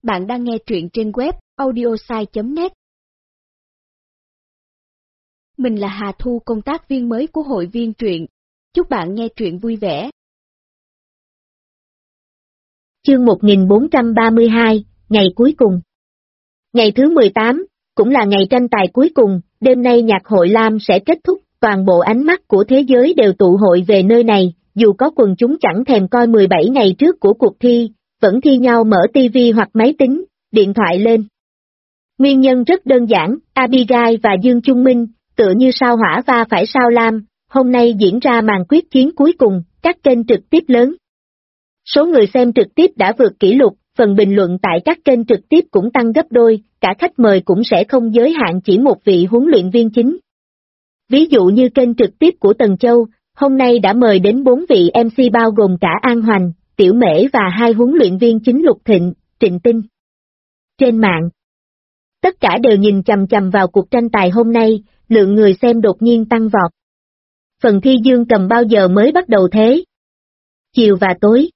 Bạn đang nghe truyện trên web audiosai.net. Mình là Hà Thu, công tác viên mới của hội viên truyện. Chúc bạn nghe truyện vui vẻ. Chương 1432, ngày cuối cùng. Ngày thứ 18, cũng là ngày tranh tài cuối cùng, đêm nay nhạc hội Lam sẽ kết thúc, toàn bộ ánh mắt của thế giới đều tụ hội về nơi này, dù có quần chúng chẳng thèm coi 17 ngày trước của cuộc thi, vẫn thi nhau mở TV hoặc máy tính, điện thoại lên. Nguyên nhân rất đơn giản, Abigail và Dương Trung Minh, tựa như sao hỏa va phải sao lam, hôm nay diễn ra màn quyết chiến cuối cùng, các kênh trực tiếp lớn. Số người xem trực tiếp đã vượt kỷ lục, phần bình luận tại các kênh trực tiếp cũng tăng gấp đôi, cả khách mời cũng sẽ không giới hạn chỉ một vị huấn luyện viên chính. Ví dụ như kênh trực tiếp của Tần Châu, hôm nay đã mời đến 4 vị MC bao gồm cả An Hoành, Tiểu Mễ và 2 huấn luyện viên chính Lục Thịnh, Trịnh Tinh. Trên mạng, tất cả đều nhìn chằm chằm vào cuộc tranh tài hôm nay, lượng người xem đột nhiên tăng vọt. Phần thi Dương Cầm bao giờ mới bắt đầu thế? Chiều và tối.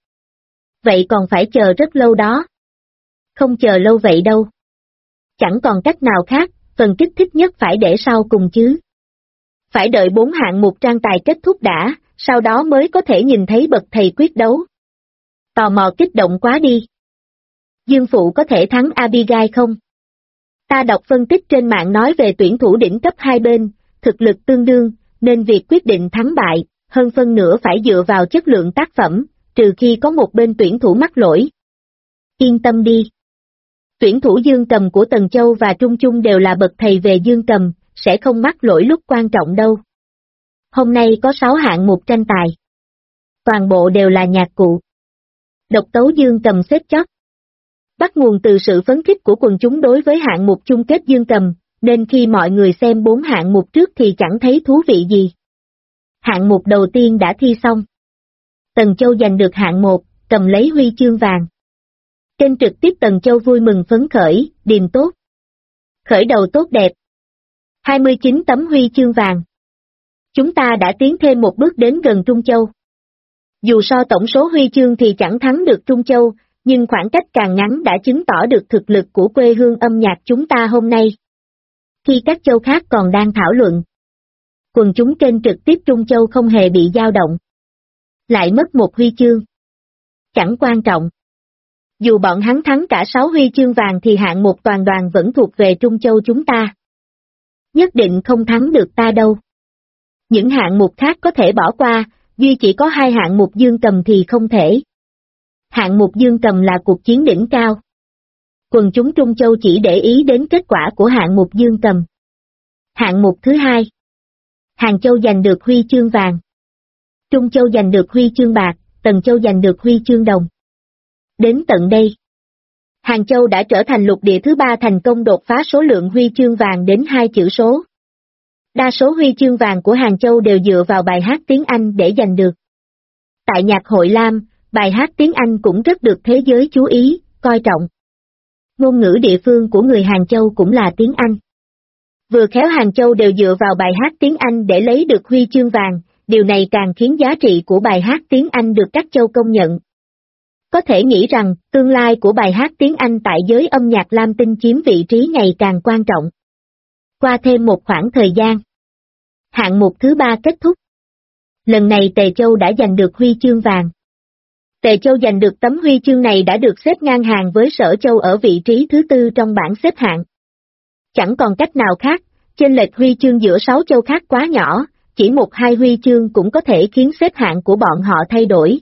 Vậy còn phải chờ rất lâu đó. Không chờ lâu vậy đâu. Chẳng còn cách nào khác, phần kích thích nhất phải để sau cùng chứ. Phải đợi 4 hạng mục tranh tài kết thúc đã, sau đó mới có thể nhìn thấy bậc thầy quyết đấu. Tò mò kích động quá đi. Dương Phụ có thể thắng Abigail không? Ta đọc phân tích trên mạng nói về tuyển thủ đỉnh cấp hai bên, thực lực tương đương, nên việc quyết định thắng bại, hơn phân nửa phải dựa vào chất lượng tác phẩm, trừ khi có một bên tuyển thủ mắc lỗi. Yên tâm đi. Tuyển thủ Dương Cầm của Tần Châu và Trung Trung đều là bậc thầy về Dương Cầm, sẽ không mắc lỗi lúc quan trọng đâu. Hôm nay có 6 hạng mục tranh tài. Toàn bộ đều là nhạc cụ. Độc tấu Dương Cầm xếp chót. Bắt nguồn từ sự phấn khích của quần chúng đối với hạng mục chung kết Dương Cầm, nên khi mọi người xem 4 hạng mục trước thì chẳng thấy thú vị gì. Hạng mục đầu tiên đã thi xong. Tần Châu giành được hạng 1, cầm lấy huy chương vàng. Kênh trực tiếp Tần Châu vui mừng phấn khởi, điềm tốt. Khởi đầu tốt đẹp. 29 tấm huy chương vàng. Chúng ta đã tiến thêm một bước đến gần Trung Châu. Dù so tổng số huy chương thì chẳng thắng được Trung Châu, nhưng khoảng cách càng ngắn đã chứng tỏ được thực lực của quê hương âm nhạc chúng ta hôm nay. Khi các châu khác còn đang thảo luận, quần chúng kênh trực tiếp Trung Châu không hề bị dao động. Lại mất một huy chương. Chẳng quan trọng. Dù bọn hắn thắng cả 6 huy chương vàng thì hạng mục toàn đoàn vẫn thuộc về Trung Châu chúng ta. Nhất định không thắng được ta đâu. Những hạng mục khác có thể bỏ qua, duy chỉ có 2 hạng mục Dương Cầm thì không thể. Hạng mục Dương Cầm là cuộc chiến đỉnh cao. Quần chúng Trung Châu chỉ để ý đến kết quả của hạng mục Dương Cầm. Hạng mục thứ 2. Hàng Châu giành được huy chương vàng. Trung Châu giành được huy chương bạc, Tần Châu giành được huy chương đồng. Đến tận đây, Hàng Châu đã trở thành lục địa thứ 3 thành công đột phá số lượng huy chương vàng đến 2 chữ số. Đa số huy chương vàng của Hàng Châu đều dựa vào bài hát tiếng Anh để giành được. Tại nhạc hội Lam, bài hát tiếng Anh cũng rất được thế giới chú ý, coi trọng. Ngôn ngữ địa phương của người Hàng Châu cũng là tiếng Anh. Vừa khéo Hàng Châu đều dựa vào bài hát tiếng Anh để lấy được huy chương vàng, điều này càng khiến giá trị của bài hát tiếng Anh được các châu công nhận. Có thể nghĩ rằng, tương lai của bài hát tiếng Anh tại giới âm nhạc Lam Tinh chiếm vị trí ngày càng quan trọng. Qua thêm một khoảng thời gian, hạng mục thứ 3 kết thúc. Lần này Tề Châu đã giành được huy chương vàng. Tề Châu giành được tấm huy chương này đã được xếp ngang hàng với Sở Châu ở vị trí thứ 4 trong bảng xếp hạng. Chẳng còn cách nào khác, chênh lệch huy chương giữa 6 châu khác quá nhỏ, chỉ 1-2 huy chương cũng có thể khiến xếp hạng của bọn họ thay đổi.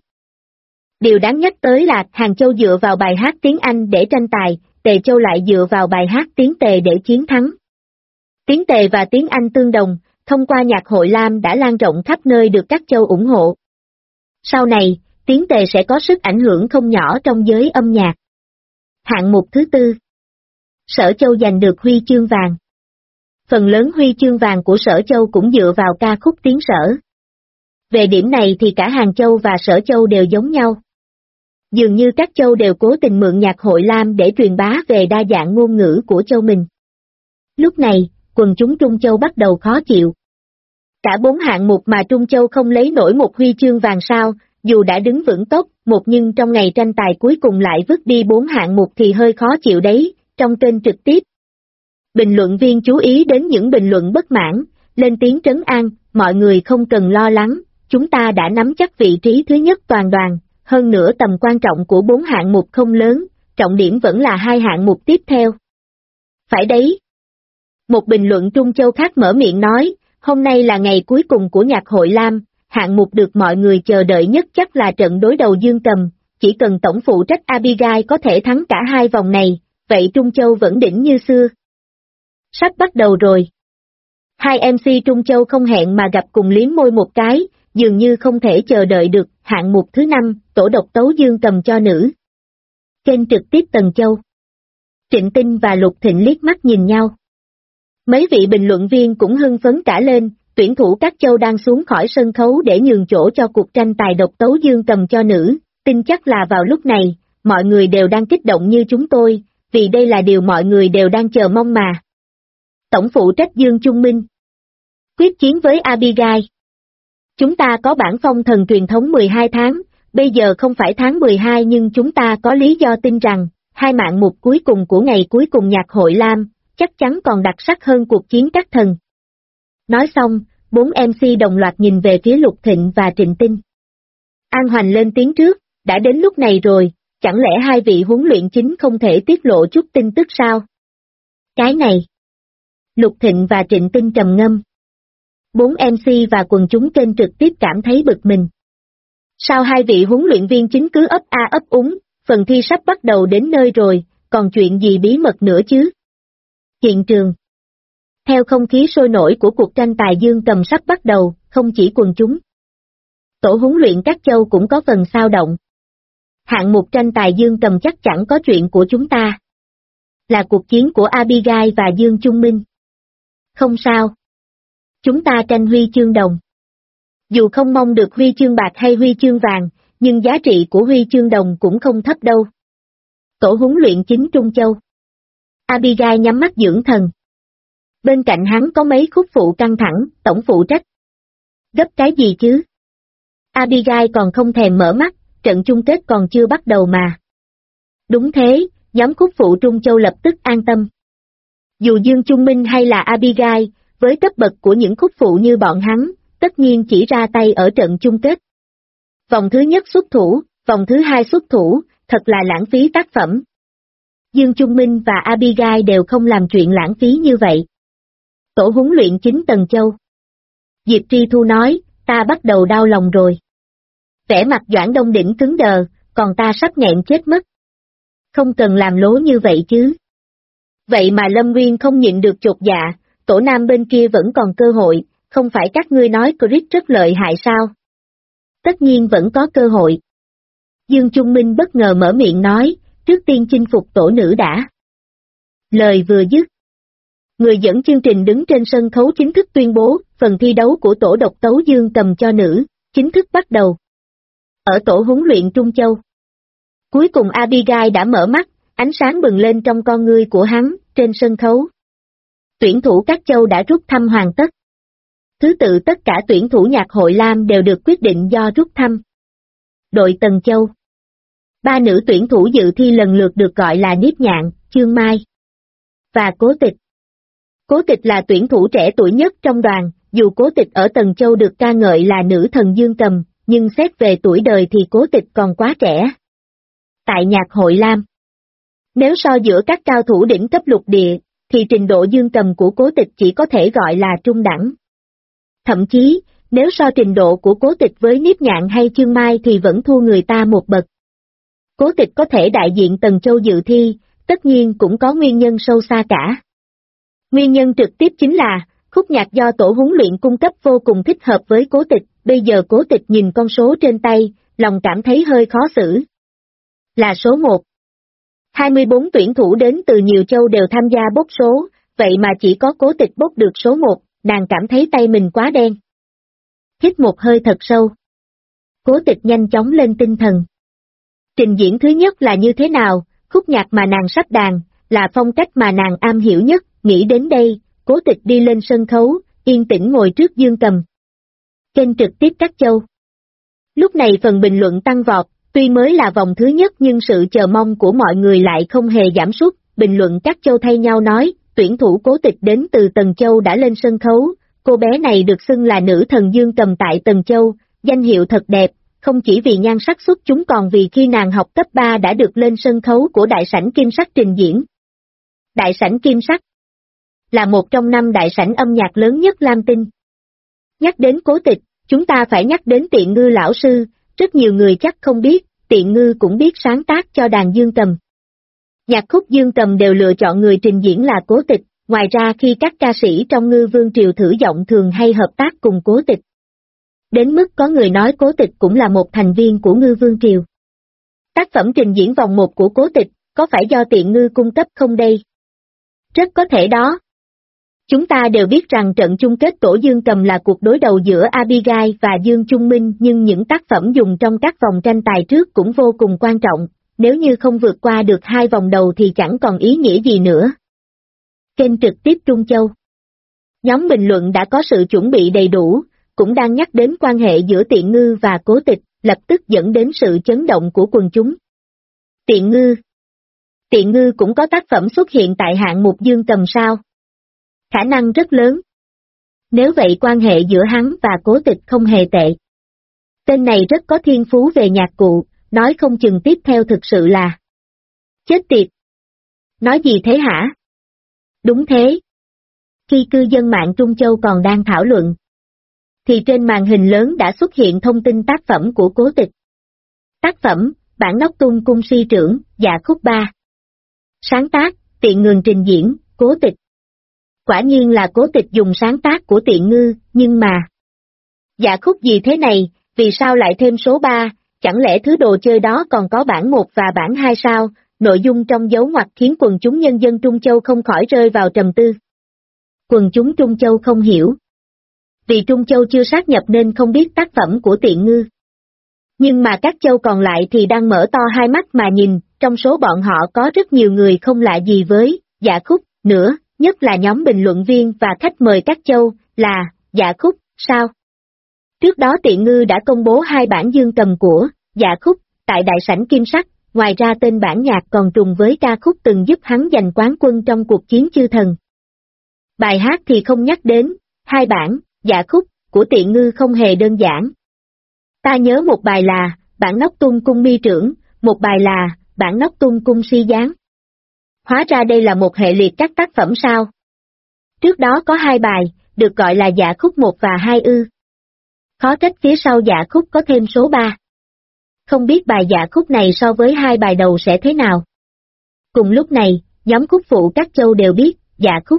Điều đáng nhắc tới là Hàng Châu dựa vào bài hát tiếng Anh để tranh tài, Tề Châu lại dựa vào bài hát tiếng Tề để chiến thắng. Tiếng Tề và tiếng Anh tương đồng, thông qua nhạc hội Lam đã lan rộng khắp nơi được các châu ủng hộ. Sau này, tiếng Tề sẽ có sức ảnh hưởng không nhỏ trong giới âm nhạc. Hạng mục thứ 4. Sở Châu giành được huy chương vàng. Phần lớn huy chương vàng của Sở Châu cũng dựa vào ca khúc tiếng Sở. Về điểm này thì cả Hàng Châu và Sở Châu đều giống nhau. Dường như các châu đều cố tình mượn nhạc hội Lam để truyền bá về đa dạng ngôn ngữ của châu mình. Lúc này, quần chúng Trung Châu bắt đầu khó chịu. Cả 4 hạng mục mà Trung Châu không lấy nổi một huy chương vàng sao, Dù đã đứng vững top 1 nhưng trong ngày tranh tài cuối cùng lại vứt đi 4 hạng mục thì hơi khó chịu đấy, trong kênh trực tiếp. Bình luận viên chú ý đến những bình luận bất mãn, lên tiếng trấn an, mọi người không cần lo lắng, chúng ta đã nắm chắc vị trí thứ nhất toàn đoàn, hơn nữa tầm quan trọng của 4 hạng mục không lớn, trọng điểm vẫn là 2 hạng mục tiếp theo. Phải đấy. Một bình luận Trung Châu khác mở miệng nói, hôm nay là ngày cuối cùng của nhạc hội Lam, hạng mục được mọi người chờ đợi nhất chắc là trận đối đầu Dương Cầm, chỉ cần tổng phụ trách Abigail có thể thắng cả 2 vòng này, vậy Trung Châu vẫn đỉnh như xưa. Sắp bắt đầu rồi. Hai MC Trung Châu không hẹn mà gặp cùng liếm môi một cái, dường như không thể chờ đợi được, hạng mục thứ 5, tổ độc tấu Dương Cầm cho nữ. Kênh trực tiếp Tần Châu. Trịnh Tinh và Lục Thịnh liếc mắt nhìn nhau. Mấy vị bình luận viên cũng hưng phấn cả lên, tuyển thủ các châu đang xuống khỏi sân khấu để nhường chỗ cho cuộc tranh tài độc tấu Dương Cầm cho nữ, tin chắc là vào lúc này, mọi người đều đang kích động như chúng tôi, vì đây là điều mọi người đều đang chờ mong mà. Tổng phụ trách Dương Trung Minh. Quyết chiến với Abigail. Chúng ta có bản phong thần truyền thống 12 tháng, bây giờ không phải tháng 12 nhưng chúng ta có lý do tin rằng, 2 hạng mục cuối cùng của ngày cuối cùng nhạc hội Lam, chắc chắn còn đặc sắc hơn cuộc chiến các thần. Nói xong, 4 MC đồng loạt nhìn về phía Lục Thịnh và Trịnh Tinh. An Hoành lên tiếng trước, đã đến lúc này rồi, chẳng lẽ 2 vị huấn luyện chính không thể tiết lộ chút tin tức sao? Cái này. Lục Thịnh và Trịnh Tinh trầm ngâm. 4 MC và quần chúng kênh trực tiếp cảm thấy bực mình. Sao 2 vị huấn luyện viên chính cứ ấp a ấp úng, phần thi sắp bắt đầu đến nơi rồi, còn chuyện gì bí mật nữa chứ? Hiện trường. Theo không khí sôi nổi của cuộc tranh tài Dương Cầm sắp bắt đầu, không chỉ quần chúng. Tổ huấn luyện các châu cũng có phần xao động. Hạng mục tranh tài Dương Cầm chắc chẳng có chuyện của chúng ta. Là cuộc chiến của Abigail và Dương Trung Minh. Không sao. Chúng ta tranh huy chương đồng. Dù không mong được huy chương bạc hay huy chương vàng, nhưng giá trị của huy chương đồng cũng không thấp đâu. Tổ huấn luyện chính Trung Châu. Abigail nhắm mắt dưỡng thần. Bên cạnh hắn có mấy khúc phụ căng thẳng, tổng phụ trách. Gấp cái gì chứ? Abigail còn không thèm mở mắt, trận chung kết còn chưa bắt đầu mà. Đúng thế, nhóm khúc phụ Trung Châu lập tức an tâm. Dù Dương Trung Minh hay là Abigail, với cấp bậc của những khúc phụ như bọn hắn, tất nhiên chỉ ra tay ở trận chung kết. Vòng thứ nhất xuất thủ, vòng thứ 2 xuất thủ, thật là lãng phí tác phẩm. Dương Trung Minh và Abigail đều không làm chuyện lãng phí như vậy. Tổ huấn luyện chính Tần Châu. Diệp Tri Thu nói, ta bắt đầu đau lòng rồi. Vẻ mặt Doãn Đông Đỉnh cứng đờ, còn ta sắp nghẹn chết mất. Không cần làm lố như vậy chứ. Vậy mà Lâm Nguyên không nhịn được chột dạ, tổ nam bên kia vẫn còn cơ hội, không phải các ngươi nói Chris rất lợi hại sao? Tất nhiên vẫn có cơ hội. Dương Trung Minh bất ngờ mở miệng nói, trước tiên chinh phục tổ nữ đã. Lời vừa dứt. Người dẫn chương trình đứng trên sân khấu chính thức tuyên bố, phần thi đấu của tổ độc tấu Dương Cầm cho nữ, chính thức bắt đầu. Ở tổ huấn luyện Trung Châu. Cuối cùng Abigail đã mở mắt, ánh sáng bừng lên trong con ngươi của hắn, trên sân khấu. Tuyển thủ các châu đã rút thăm hoàn tất. Thứ tự tất cả tuyển thủ nhạc hội Lam đều được quyết định do rút thăm. Đội Tần Châu. 3 nữ tuyển thủ dự thi lần lượt được gọi là Niếp Nhạn, Chương Mai và Cố Tịch. Cố Tịch là tuyển thủ trẻ tuổi nhất trong đoàn, dù Cố Tịch ở Tần Châu được ca ngợi là nữ thần Dương Cầm, nhưng xét về tuổi đời thì Cố Tịch còn quá trẻ. Tại nhạc hội Lam. Nếu so giữa các cao thủ đỉnh cấp lục địa, thì trình độ Dương Cầm của Cố Tịch chỉ có thể gọi là trung đẳng. Thậm chí, nếu so trình độ của Cố Tịch với Niếp Nhạn hay Chương Mai thì vẫn thua người ta một bậc. Cố Tịch có thể đại diện Tần Châu dự thi, tất nhiên cũng có nguyên nhân sâu xa cả. Nguyên nhân trực tiếp chính là, khúc nhạc do tổ huấn luyện cung cấp vô cùng thích hợp với Cố Tịch, bây giờ Cố Tịch nhìn con số trên tay, lòng cảm thấy hơi khó xử. Là số 1. 24 tuyển thủ đến từ nhiều châu đều tham gia bốc số, vậy mà chỉ có Cố Tịch bốc được số 1, nàng cảm thấy tay mình quá đen. Hít một hơi thật sâu. Cố Tịch nhanh chóng lên tinh thần. Trình diễn thứ nhất là như thế nào, khúc nhạc mà nàng sắp đàn, là phong cách mà nàng am hiểu nhất, nghĩ đến đây, Cố Tịch đi lên sân khấu, yên tĩnh ngồi trước Dương Cầm. Kênh trực tiếp các châu. Lúc này phần bình luận tăng vọt, tuy mới là vòng thứ nhất nhưng sự chờ mong của mọi người lại không hề giảm sút. Bình luận các châu thay nhau nói, tuyển thủ Cố Tịch đến từ Tần Châu đã lên sân khấu, cô bé này được xưng là nữ thần Dương Cầm tại Tần Châu, danh hiệu thật đẹp, không chỉ vì nhan sắc xuất chúng còn vì khi nàng học cấp 3 đã được lên sân khấu của Đại sảnh Kim Sắc trình diễn. Đại sảnh Kim Sắc là một trong 5 đại sảnh âm nhạc lớn nhất Lam Tinh. Nhắc đến Cố Tịch, chúng ta phải nhắc đến Tiện Ngư lão sư, rất nhiều người chắc không biết, Tiện Ngư cũng biết sáng tác cho đàn dương cầm. Nhạc khúc dương cầm đều lựa chọn người trình diễn là Cố Tịch, ngoài ra khi các ca sĩ trong Ngư Vương Triều thử giọng thường hay hợp tác cùng Cố Tịch. Đến mức có người nói Cố Tịch cũng là một thành viên của Ngư Vương Triều. Tác phẩm trình diễn vòng 1 của Cố Tịch, có phải do Tiện Ngư cung cấp không đây? Rất có thể đó. Chúng ta đều biết rằng trận chung kết tổ dương cầm là cuộc đối đầu giữa Abigail và Dương Trung Minh nhưng những tác phẩm dùng trong các vòng tranh tài trước cũng vô cùng quan trọng, nếu như không vượt qua được 2 vòng đầu thì chẳng còn ý nghĩa gì nữa. Kênh trực tiếp Trung Châu. Nhóm bình luận đã có sự chuẩn bị đầy đủ, cũng đang nhắc đến quan hệ giữa Tiện Ngư và Cố Tịch, lập tức dẫn đến sự chấn động của quần chúng. Tiện Ngư cũng có tác phẩm xuất hiện tại hạng mục dương cầm sao? Khả năng rất lớn. Nếu vậy quan hệ giữa hắn và Cố Tịch không hề tệ. Tên này rất có thiên phú về nhạc cụ, nói không chừng tiếp theo thực sự là... Chết tiệt! Nói gì thế hả? Đúng thế. Khi cư dân mạng Trung Châu còn đang thảo luận, thì trên màn hình lớn đã xuất hiện thông tin tác phẩm của Cố Tịch. Tác phẩm, bản Nóc Tung Cung Si Trưởng, dạ khúc 3. Sáng tác, Tiện Ngư trình diễn, Cố Tịch. Quả nhiên là Cố Tịch dùng sáng tác của Tiện Ngư, nhưng mà... Dạ khúc gì thế này, vì sao lại thêm số 3, chẳng lẽ thứ đồ chơi đó còn có bản 1 và bản 2 sao? Nội dung trong dấu ngoặc khiến quần chúng nhân dân Trung Châu không khỏi rơi vào trầm tư. Quần chúng Trung Châu không hiểu. Vì Trung Châu chưa sát nhập nên không biết tác phẩm của Tiện Ngư. Nhưng mà các châu còn lại thì đang mở to hai mắt mà nhìn, trong số bọn họ có rất nhiều người không lạ gì với dạ khúc nữa, nhất là nhóm bình luận viên và khách mời các châu, là dạ khúc, sao? Trước đó Tiện Ngư đã công bố 2 bản dương cầm của dạ khúc tại Đại sảnh Kim Sắc, ngoài ra tên bản nhạc còn trùng với ca khúc từng giúp hắn giành quán quân trong cuộc chiến chư thần. Bài hát thì không nhắc đến, 2 bản dạ khúc của Tiện Ngư không hề đơn giản. Ta nhớ một bài là bản Nóc Tung Cung Mi Trưởng, một bài là bản Nóc Tung Cung Si Giáng. Hóa ra đây là một hệ liệt các tác phẩm sao? Trước đó có 2 bài, được gọi là dạ khúc 1 và 2 ư. Khó trách phía sau dạ khúc có thêm số 3. Không biết bài dạ khúc này so với 2 bài đầu sẽ thế nào? Cùng lúc này, nhóm khúc phụ các châu đều biết, dạ khúc.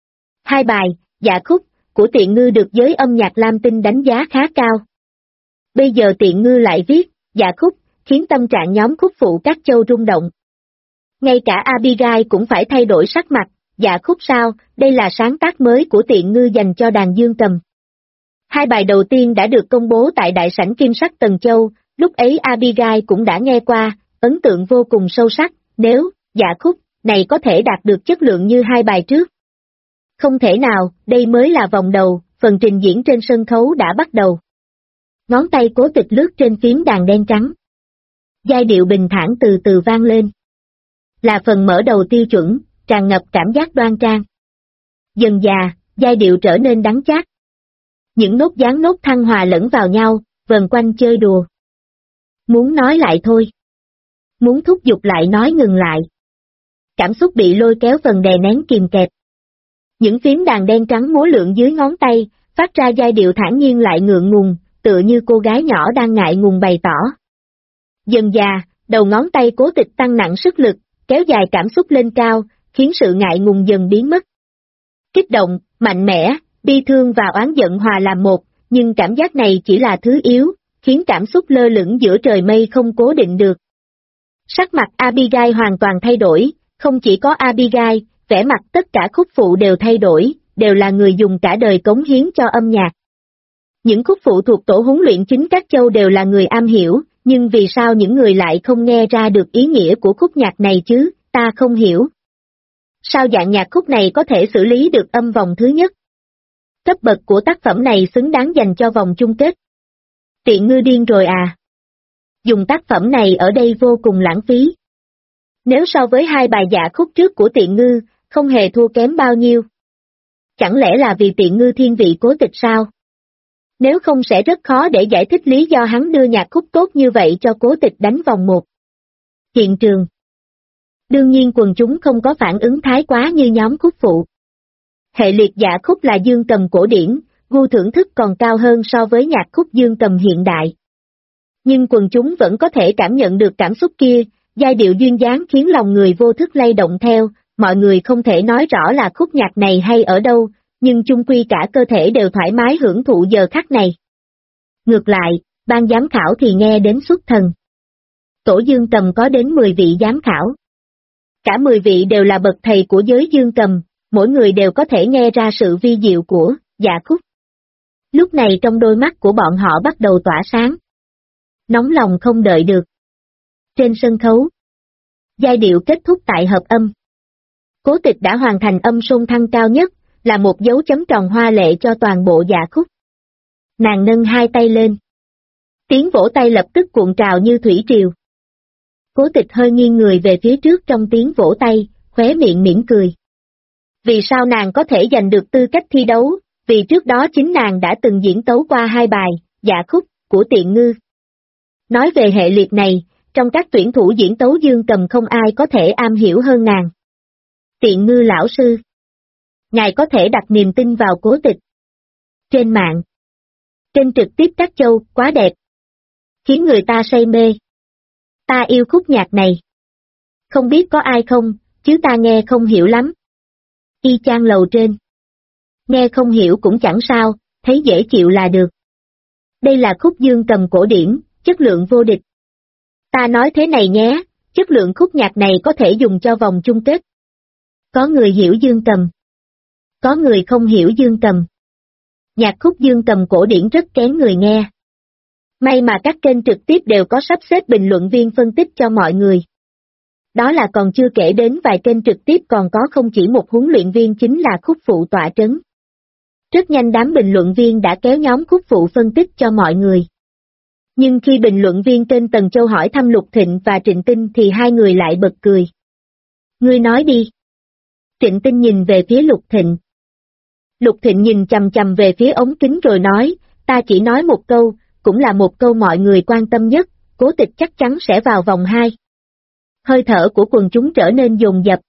2 bài, dạ khúc, của Tiện Ngư được giới âm nhạc Lam Tinh đánh giá khá cao. Bây giờ Tiện Ngư lại viết, dạ khúc, khiến tâm trạng nhóm khúc phụ các châu rung động. Ngay cả Abigail cũng phải thay đổi sắc mặt, dạ khúc sao, đây là sáng tác mới của Tiện Ngư dành cho đàn dương cầm. 2 bài đầu tiên đã được công bố tại Đại sảnh Kim Sắc Tần Châu, lúc ấy Abigail cũng đã nghe qua, ấn tượng vô cùng sâu sắc, nếu, dạ khúc, này có thể đạt được chất lượng như 2 bài trước. Không thể nào, đây mới là vòng đầu, phần trình diễn trên sân khấu đã bắt đầu. Ngón tay Cố Tịch lướt trên phím đàn đen trắng. Giai điệu bình thản từ từ vang lên. Là phần mở đầu tiêu chuẩn, tràn ngập cảm giác đoan trang. Dần dà, giai điệu trở nên đắng chát. Những nốt dáng nốt thăng hòa lẫn vào nhau, vần quanh chơi đùa. Muốn nói lại thôi. Muốn thúc giục lại nói ngừng lại. Cảm xúc bị lôi kéo phần đè nén kìm kẹp. Những phím đàn đen trắng múa lượn dưới ngón tay, phát ra giai điệu thản nhiên lại ngượng ngùng, tựa như cô gái nhỏ đang ngại ngùng bày tỏ. Dần dà, đầu ngón tay Cố Tịch tăng nặng sức lực, kéo dài cảm xúc lên cao, khiến sự ngại ngùng dần biến mất. Kích động, mạnh mẽ, bi thương và oán giận hòa làm một, nhưng cảm giác này chỉ là thứ yếu, khiến cảm xúc lơ lửng giữa trời mây không cố định được. Sắc mặt Abigail hoàn toàn thay đổi, không chỉ có Abigail, vẻ mặt tất cả khúc phụ đều thay đổi, đều là người dùng cả đời cống hiến cho âm nhạc. Những khúc phụ thuộc tổ huấn luyện chính các châu đều là người am hiểu, nhưng vì sao những người lại không nghe ra được ý nghĩa của khúc nhạc này chứ, ta không hiểu. Sao dạng nhạc khúc này có thể xử lý được âm vòng thứ nhất? Cấp bậc của tác phẩm này xứng đáng dành cho vòng chung kết. Tiện ngư điên rồi à? Dùng tác phẩm này ở đây vô cùng lãng phí. Nếu so với hai bài dạ khúc trước của Tiện ngư, không hề thua kém bao nhiêu. Chẳng lẽ là vì Tiện ngư thiên vị Cố Tịch sao? Nếu không sẽ rất khó để giải thích lý do hắn đưa nhạc khúc tốt như vậy cho Cố Tịch đánh vòng một. Hiện trường. Đương nhiên quần chúng không có phản ứng thái quá như nhóm khúc phụ. Hệ liệt dạ khúc là dương cầm cổ điển, gu thưởng thức còn cao hơn so với nhạc khúc dương cầm hiện đại. Nhưng quần chúng vẫn có thể cảm nhận được cảm xúc kia, giai điệu duyên dáng khiến lòng người vô thức lay động theo, mọi người không thể nói rõ là khúc nhạc này hay ở đâu, nhưng chung quy cả cơ thể đều thoải mái hưởng thụ giờ khắc này. Ngược lại, ban giám khảo thì nghe đến xuất thần. Tổ dương cầm có đến 10 vị giám khảo. Cả 10 vị đều là bậc thầy của giới dương cầm, mỗi người đều có thể nghe ra sự vi diệu của dạ khúc. Lúc này trong đôi mắt của bọn họ bắt đầu tỏa sáng. Nóng lòng không đợi được. Trên sân khấu, giai điệu kết thúc tại hợp âm. Cố Tịch đã hoàn thành âm sôn thăng cao nhất, là một dấu chấm tròn hoa lệ cho toàn bộ dạ khúc. Nàng nâng hai tay lên. Tiếng vỗ tay lập tức cuộn trào như thủy triều. Cố Tịch hơi nghiêng người về phía trước trong tiếng vỗ tay, khóe miệng mỉm cười. Vì sao nàng có thể giành được tư cách thi đấu? Vì trước đó chính nàng đã từng diễn tấu qua hai bài, dạ khúc, của Tiện ngư. Nói về hệ liệt này, trong các tuyển thủ diễn tấu dương cầm không ai có thể am hiểu hơn nàng. Tiện ngư lão sư. Ngài có thể đặt niềm tin vào Cố Tịch. Trên mạng. Trên trực tiếp các châu, quá đẹp. Khiến người ta say mê. Ta yêu khúc nhạc này. Không biết có ai không, chứ ta nghe không hiểu lắm. Y chang lầu trên. Nghe không hiểu cũng chẳng sao, thấy dễ chịu là được. Đây là khúc dương cầm cổ điển, chất lượng vô địch. Ta nói thế này nhé, chất lượng khúc nhạc này có thể dùng cho vòng chung kết. Có người hiểu dương cầm. Có người không hiểu dương cầm. Nhạc khúc dương cầm cổ điển rất kén người nghe. May mà các kênh trực tiếp đều có sắp xếp bình luận viên phân tích cho mọi người. Đó là còn chưa kể đến vài kênh trực tiếp còn có không chỉ một huấn luyện viên chính là khúc phụ tọa trấn. Rất nhanh đám bình luận viên đã kéo nhóm khúc phụ phân tích cho mọi người. Nhưng khi bình luận viên tên Tần Châu hỏi thăm Lục Thịnh và Trịnh Tinh thì hai người lại bật cười. Ngươi nói đi. Trịnh Tinh nhìn về phía Lục Thịnh. Lục Thịnh nhìn chằm chằm về phía ống kính rồi nói, ta chỉ nói một câu, cũng là một câu mọi người quan tâm nhất, Cố Tịch chắc chắn sẽ vào vòng 2. Hơi thở của quần chúng trở nên dồn dập.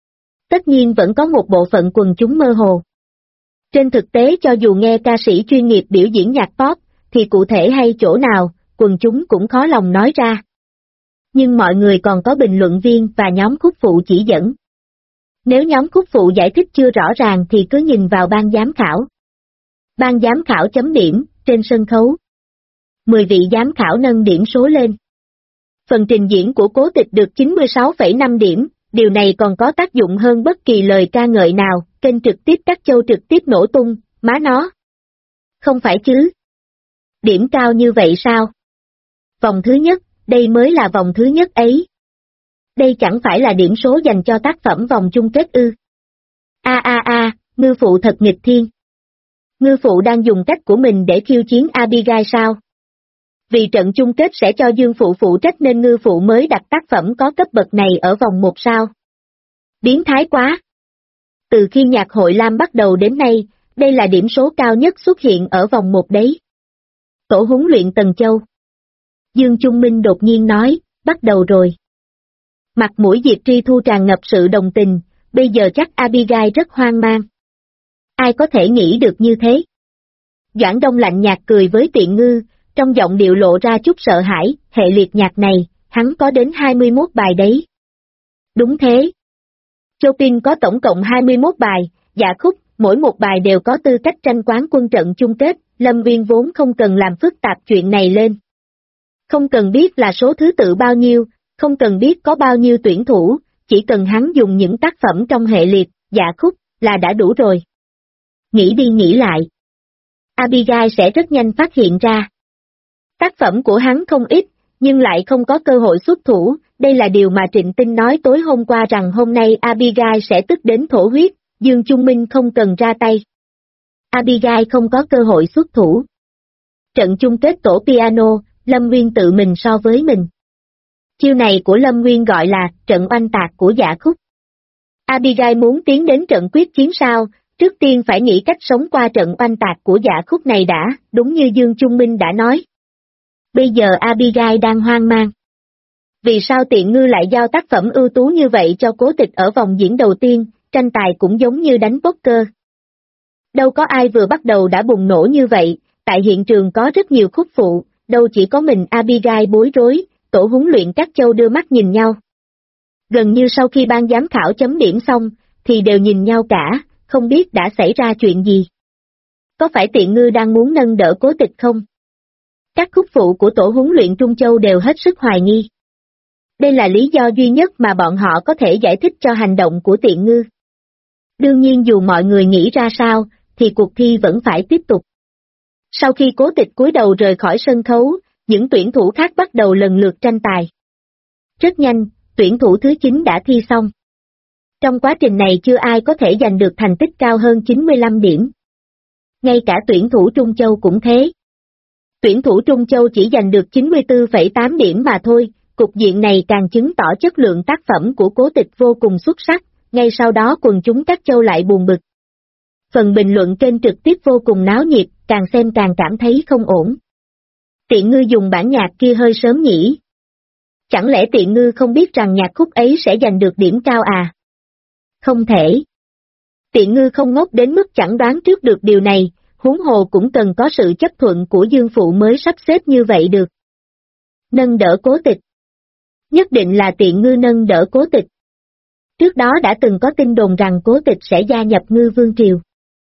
Tất nhiên vẫn có một bộ phận quần chúng mơ hồ. Trên thực tế cho dù nghe ca sĩ chuyên nghiệp biểu diễn nhạc pop, thì cụ thể hay chỗ nào, quần chúng cũng khó lòng nói ra. Nhưng mọi người còn có bình luận viên và nhóm khúc phụ chỉ dẫn. Nếu nhóm khúc phụ giải thích chưa rõ ràng thì cứ nhìn vào ban giám khảo. Ban giám khảo chấm điểm, trên sân khấu. 10 vị giám khảo nâng điểm số lên. Phần trình diễn của Cố Tịch được 96,5 điểm, điều này còn có tác dụng hơn bất kỳ lời ca ngợi nào, kênh trực tiếp các châu trực tiếp nổ tung, má nó. Không phải chứ? Điểm cao như vậy sao? Vòng thứ nhất, đây mới là vòng thứ nhất ấy. Đây chẳng phải là điểm số dành cho tác phẩm vòng chung kết ư. Ngư phụ thật nghịch thiên. Ngư phụ đang dùng cách của mình để khiêu chiến Abigail sao? Vì trận chung kết sẽ cho Dương phụ phụ trách nên ngư phụ mới đặt tác phẩm có cấp bậc này ở vòng 1 sao? Biến thái quá! Từ khi nhạc hội Lam bắt đầu đến nay, đây là điểm số cao nhất xuất hiện ở vòng 1 đấy. Tổ huấn luyện Tần Châu. Dương Trung Minh đột nhiên nói, bắt đầu rồi. Mặt mũi Diệp Tri Thu tràn ngập sự đồng tình, bây giờ chắc Abigail rất hoang mang. Ai có thể nghĩ được như thế? Doãn Đông lạnh nhạt cười với Tiện ngư, trong giọng điệu lộ ra chút sợ hãi, hệ liệt nhạc này, hắn có đến 21 bài đấy. Đúng thế. Chopin có tổng cộng 21 bài, dạ khúc, mỗi một bài đều có tư cách tranh quán quân trận chung kết, Lâm Viên vốn không cần làm phức tạp chuyện này lên. Không cần biết là số thứ tự bao nhiêu, không cần biết có bao nhiêu tuyển thủ, chỉ cần hắn dùng những tác phẩm trong hệ liệt, dạ khúc, là đã đủ rồi. Nghĩ đi nghĩ lại. Abigail sẽ rất nhanh phát hiện ra. Tác phẩm của hắn không ít, nhưng lại không có cơ hội xuất thủ, đây là điều mà Trịnh Tinh nói tối hôm qua rằng hôm nay Abigail sẽ tức đến thổ huyết, Dương Trung Minh không cần ra tay. Abigail không có cơ hội xuất thủ. Trận chung kết tổ piano, Lâm Nguyên tự mình so với mình. Chiêu này của Lâm Nguyên gọi là trận oanh tạc của Dạ Khúc. Abigail muốn tiến đến trận quyết chiến sao, trước tiên phải nghĩ cách sống qua trận oanh tạc của Dạ Khúc này đã, đúng như Dương Trung Minh đã nói. Bây giờ Abigail đang hoang mang. Vì sao Tiện Ngư lại giao tác phẩm ưu tú như vậy cho Cố Tịch ở vòng diễn đầu tiên, tranh tài cũng giống như đánh poker. Đâu có ai vừa bắt đầu đã bùng nổ như vậy, tại hiện trường có rất nhiều khúc phụ, đâu chỉ có mình Abigail bối rối, tổ huấn luyện các châu đưa mắt nhìn nhau. Gần như sau khi ban giám khảo chấm điểm xong, thì đều nhìn nhau cả, không biết đã xảy ra chuyện gì. Có phải Tiện Ngư đang muốn nâng đỡ Cố Tịch không? Các khúc phụ của tổ huấn luyện Trung Châu đều hết sức hoài nghi. Đây là lý do duy nhất mà bọn họ có thể giải thích cho hành động của Tiện Ngư. Đương nhiên dù mọi người nghĩ ra sao, thì cuộc thi vẫn phải tiếp tục. Sau khi Cố Tịch cúi đầu rời khỏi sân khấu, những tuyển thủ khác bắt đầu lần lượt tranh tài. Rất nhanh, tuyển thủ thứ 9 đã thi xong. Trong quá trình này chưa ai có thể giành được thành tích cao hơn 95 điểm. Ngay cả tuyển thủ Trung Châu cũng thế. Tuyển thủ Trung Châu chỉ giành được 94,8 điểm mà thôi, cục diện này càng chứng tỏ chất lượng tác phẩm của Cố Tịch vô cùng xuất sắc, ngay sau đó quần chúng các châu lại buồn bực. Phần bình luận kênh trực tiếp vô cùng náo nhiệt, càng xem càng cảm thấy không ổn. Tiện Ngư dùng bản nhạc kia hơi sớm nhỉ? Chẳng lẽ Tiện Ngư không biết rằng nhạc khúc ấy sẽ giành được điểm cao à? Không thể. Tiện Ngư không ngốc đến mức chẳng đoán trước được điều này, huống hồ cũng cần có sự chấp thuận của Dương Phụ mới sắp xếp như vậy được. Nâng đỡ Cố Tịch. Nhất định là Tiện Ngư nâng đỡ Cố Tịch. Trước đó đã từng có tin đồn rằng Cố Tịch sẽ gia nhập Ngư Vương Triều.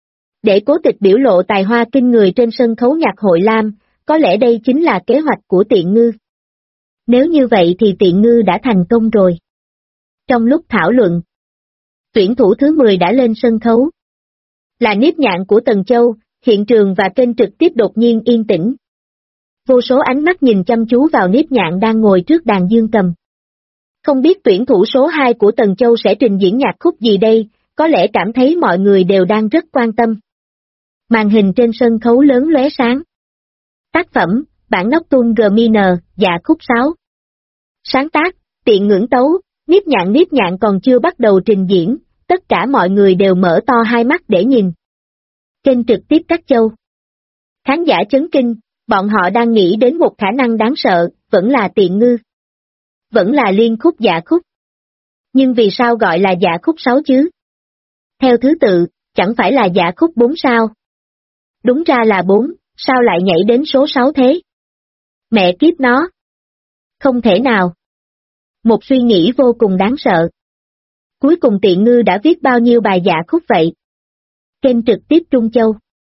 Để Cố Tịch biểu lộ tài hoa kinh người trên sân khấu nhạc hội Lam, có lẽ đây chính là kế hoạch của Tiện Ngư. Nếu như vậy thì Tiện Ngư đã thành công rồi. Trong lúc thảo luận, tuyển thủ thứ 10 đã lên sân khấu. Là Niếp Nhạn của Tần Châu, hiện trường và kênh trực tiếp đột nhiên yên tĩnh. Vô số ánh mắt nhìn chăm chú vào Niếp Nhạn đang ngồi trước đàn dương cầm. Không biết tuyển thủ số 2 của Tần Châu sẽ trình diễn nhạc khúc gì đây, có lẽ cảm thấy mọi người đều đang rất quan tâm. Màn hình trên sân khấu lớn lóe sáng. Tác phẩm, bản Nocturne G minor, dạ khúc 6. Sáng tác, Tiện Ngưỡng tấu, Niếp Nhạn còn chưa bắt đầu trình diễn, tất cả mọi người đều mở to hai mắt để nhìn. Kênh trực tiếp các châu. Khán giả chấn kinh, bọn họ đang nghĩ đến một khả năng đáng sợ, vẫn là Tiện Ngư. Vẫn là liên khúc dạ khúc. Nhưng vì sao gọi là dạ khúc 6 chứ? Theo thứ tự, chẳng phải là dạ khúc 4 sao? Đúng ra là 4, sao lại nhảy đến số 6 thế? Mẹ kiếp nó! Không thể nào! Một suy nghĩ vô cùng đáng sợ. Cuối cùng Tiện Ngư đã viết bao nhiêu bài dạ khúc vậy? Kênh trực tiếp Trung Châu.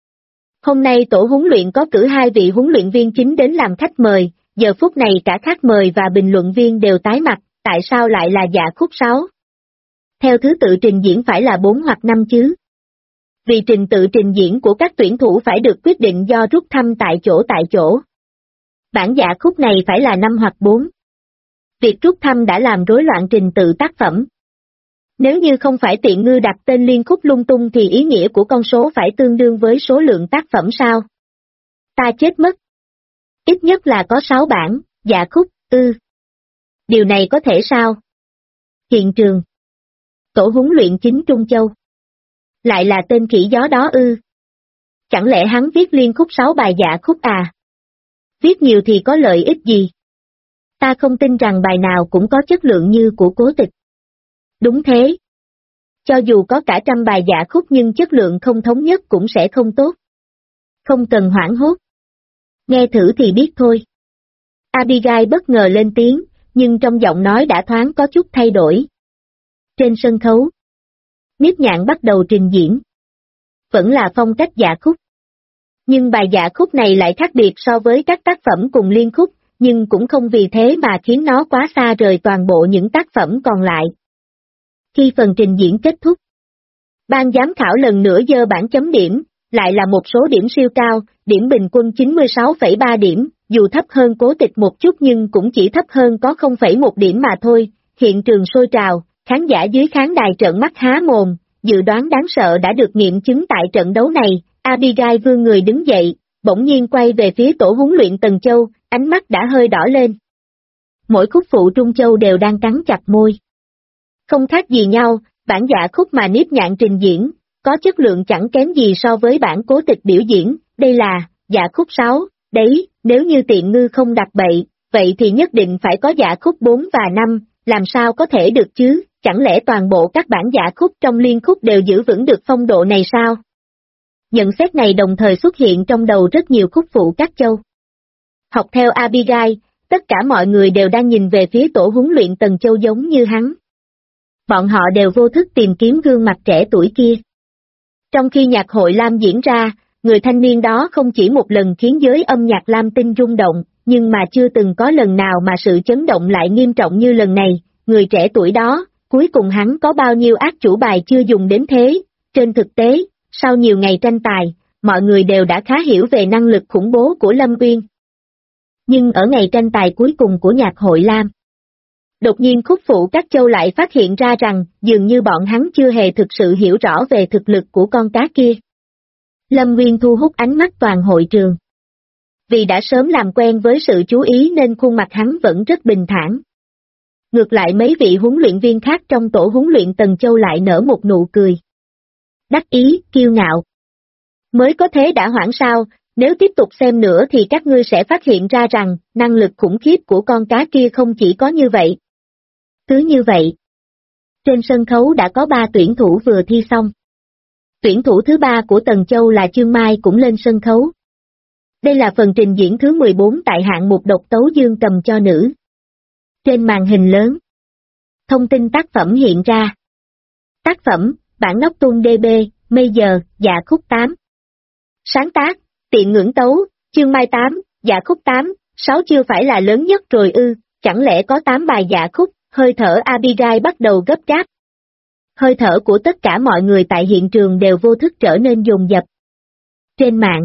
Hôm nay tổ huấn luyện có cử 2 vị huấn luyện viên chính đến làm khách mời, giờ phút này cả khách mời và bình luận viên đều tái mặt, tại sao lại là dạ khúc 6? Theo thứ tự trình diễn phải là 4 hoặc 5 chứ? Vì trình tự trình diễn của các tuyển thủ phải được quyết định do rút thăm tại chỗ. Bản dạ khúc này phải là 5 hoặc 4. Việc rút thăm đã làm rối loạn trình tự tác phẩm. Nếu như không phải Tiện Ngư đặt tên liên khúc lung tung thì ý nghĩa của con số phải tương đương với số lượng tác phẩm sao? Ta chết mất. Ít nhất là có 6 bản, dạ khúc, Điều này có thể sao? Hiện trường. Tổ huấn luyện chính Trung Châu. Lại là tên khỉ gió đó Chẳng lẽ hắn viết liên khúc 6 bài dạ khúc à? Viết nhiều thì có lợi ích gì? Ta không tin rằng bài nào cũng có chất lượng như của Cố Tịch. Đúng thế. Cho dù có cả trăm bài dạ khúc nhưng chất lượng không thống nhất cũng sẽ không tốt. Không cần hoảng hốt. Nghe thử thì biết thôi. Abigail bất ngờ lên tiếng, nhưng trong giọng nói đã thoáng có chút thay đổi. Trên sân khấu, Niếp Nhạn bắt đầu trình diễn. Vẫn là phong cách dạ khúc. Nhưng bài dạ khúc này lại khác biệt so với các tác phẩm cùng liên khúc, nhưng cũng không vì thế mà khiến nó quá xa rời toàn bộ những tác phẩm còn lại. Khi phần trình diễn kết thúc, ban giám khảo lần nữa dơ bảng chấm điểm, lại là một số điểm siêu cao, điểm bình quân 96,3 điểm, dù thấp hơn Cố Tịch một chút nhưng cũng chỉ thấp hơn có 0,1 điểm mà thôi, hiện trường sôi trào, khán giả dưới khán đài trợn mắt há mồm, dự đoán đáng sợ đã được nghiệm chứng tại trận đấu này, Abigail vươn người đứng dậy, bỗng nhiên quay về phía tổ huấn luyện Tần Châu, ánh mắt đã hơi đỏ lên. Mỗi khúc phụ Trung Châu đều đang cắn chặt môi. Không khác gì nhau, bản dạ khúc mà Niếp Nhạn trình diễn, có chất lượng chẳng kém gì so với bản cố tịch biểu diễn, đây là dạ khúc 6, đấy, nếu như Tiện Ngư không đặt bậy, vậy thì nhất định phải có dạ khúc 4 và 5, làm sao có thể được chứ, chẳng lẽ toàn bộ các bản dạ khúc trong liên khúc đều giữ vững được phong độ này sao? Nhận xét này đồng thời xuất hiện trong đầu rất nhiều khúc phụ các châu. Học theo Abigail, tất cả mọi người đều đang nhìn về phía tổ huấn luyện Tần Châu giống như hắn. Bọn họ đều vô thức tìm kiếm gương mặt trẻ tuổi kia. Trong khi nhạc hội Lam diễn ra, người thanh niên đó không chỉ một lần khiến giới âm nhạc Lam Tinh rung động, nhưng mà chưa từng có lần nào mà sự chấn động lại nghiêm trọng như lần này, người trẻ tuổi đó, cuối cùng hắn có bao nhiêu ác chủ bài chưa dùng đến thế. Trên thực tế, sau nhiều ngày tranh tài, mọi người đều đã khá hiểu về năng lực khủng bố của Lâm Uyên. Nhưng ở ngày tranh tài cuối cùng của nhạc hội Lam, đột nhiên khúc phụ các châu lại phát hiện ra rằng dường như bọn hắn chưa hề thực sự hiểu rõ về thực lực của con cá kia. Lâm Uyên thu hút ánh mắt toàn hội trường. Vì đã sớm làm quen với sự chú ý nên khuôn mặt hắn vẫn rất bình thản. Ngược lại mấy vị huấn luyện viên khác trong tổ huấn luyện Tần Châu lại nở một nụ cười. Đắc ý, kiêu ngạo. Mới có thế đã hoảng sao, nếu tiếp tục xem nữa thì các ngươi sẽ phát hiện ra rằng năng lực khủng khiếp của con cá kia không chỉ có như vậy. Cứ như vậy, trên sân khấu đã có 3 tuyển thủ vừa thi xong. Tuyển thủ thứ 3 của Tần Châu là Chương Mai cũng lên sân khấu. Đây là phần trình diễn thứ 14 tại hạng mục độc tấu dương cầm cho nữ. Trên màn hình lớn, thông tin tác phẩm hiện ra. Tác phẩm, bản nóc tung DB, mây giờ, dạ khúc 8. Sáng tác, Tiện Ngưỡng tấu, Chương Mai 8, dạ khúc 8, 6 chưa phải là lớn nhất rồi ư, chẳng lẽ có 8 bài dạ khúc, hơi thở Abigail bắt đầu gấp gáp. Hơi thở của tất cả mọi người tại hiện trường đều vô thức trở nên dồn dập. Trên mạng,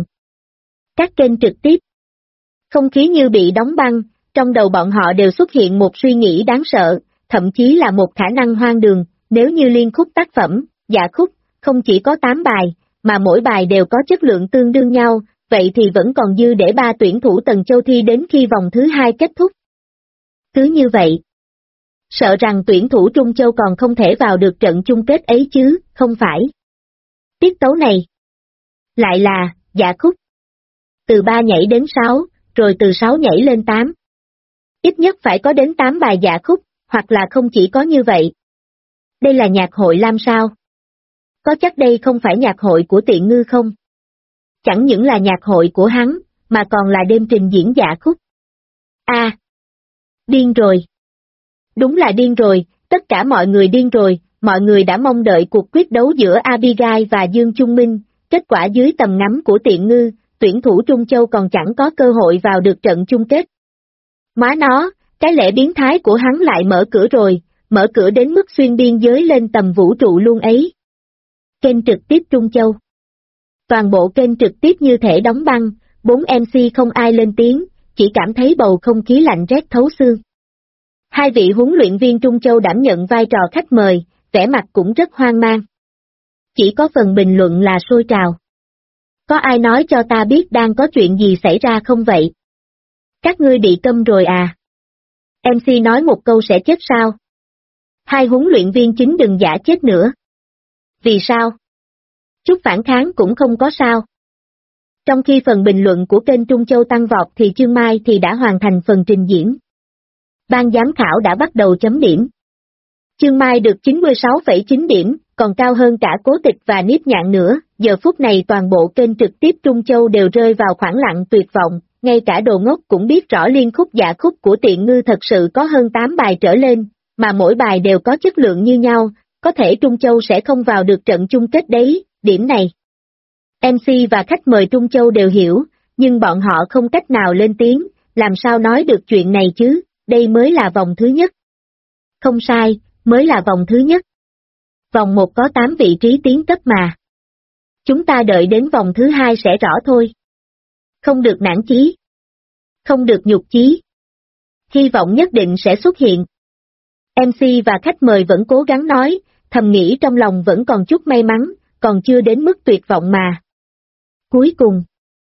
các kênh trực tiếp, không khí như bị đóng băng, trong đầu bọn họ đều xuất hiện một suy nghĩ đáng sợ, thậm chí là một khả năng hoang đường, nếu như liên khúc tác phẩm, dạ khúc, không chỉ có 8 bài, mà mỗi bài đều có chất lượng tương đương nhau, vậy thì vẫn còn dư để 3 tuyển thủ Tần Châu thi đến khi vòng thứ 2 kết thúc. Cứ như vậy, sợ rằng tuyển thủ Trung Châu còn không thể vào được trận chung kết ấy chứ, không phải. Tiết tấu này lại là dạ khúc. Từ 3 nhảy đến 6, rồi từ 6 nhảy lên 8. Ít nhất phải có đến 8 bài dạ khúc, hoặc là không chỉ có như vậy. Đây là nhạc hội Lam sao? Có chắc đây không phải nhạc hội của Tiện Ngư không? Chẳng những là nhạc hội của hắn, mà còn là đêm trình diễn dạ khúc. Điên rồi. Đúng là điên rồi, tất cả mọi người điên rồi, mọi người đã mong đợi cuộc quyết đấu giữa Abigail và Dương Trung Minh, kết quả dưới tầm ngắm của Tiện Ngư, tuyển thủ Trung Châu còn chẳng có cơ hội vào được trận chung kết. Má nó, cái lẽ biến thái của hắn lại mở cửa rồi, mở cửa đến mức xuyên biên giới lên tầm vũ trụ luôn ấy. Kênh trực tiếp Trung Châu. Toàn bộ kênh trực tiếp như thể đóng băng, 4 MC không ai lên tiếng, chỉ cảm thấy bầu không khí lạnh rét thấu xương. 2 vị huấn luyện viên Trung Châu đảm nhận vai trò khách mời, vẻ mặt cũng rất hoang mang. Chỉ có phần bình luận là sôi trào. Có ai nói cho ta biết đang có chuyện gì xảy ra không vậy? Các ngươi bị câm rồi à? MC nói một câu sẽ chết sao? 2 huấn luyện viên chính đừng giả chết nữa. Vì sao? Chút phản kháng cũng không có sao. Trong khi phần bình luận của kênh Trung Châu tăng vọt thì Chương Mai thì đã hoàn thành phần trình diễn. Ban giám khảo đã bắt đầu chấm điểm. Chương Mai được 96,9 điểm, còn cao hơn cả Cố Tịch và Niếp Nhạn nữa, giờ phút này toàn bộ kênh trực tiếp Trung Châu đều rơi vào khoảng lặng tuyệt vọng, ngay cả đồ ngốc cũng biết rõ liên khúc dạ khúc của Tiện Ngư thật sự có hơn 8 bài trở lên, mà mỗi bài đều có chất lượng như nhau, có thể Trung Châu sẽ không vào được trận chung kết đấy, điểm này. MC và khách mời Trung Châu đều hiểu, nhưng bọn họ không cách nào lên tiếng, làm sao nói được chuyện này chứ, đây mới là vòng thứ nhất. Không sai, mới là vòng thứ nhất. Vòng 1 có 8 vị trí tiến cấp mà. Chúng ta đợi đến vòng thứ 2 sẽ rõ thôi. Không được nản chí. Không được nhục chí. Hy vọng nhất định sẽ xuất hiện. MC và khách mời vẫn cố gắng nói, thầm nghĩ trong lòng vẫn còn chút may mắn, còn chưa đến mức tuyệt vọng mà. Cuối cùng,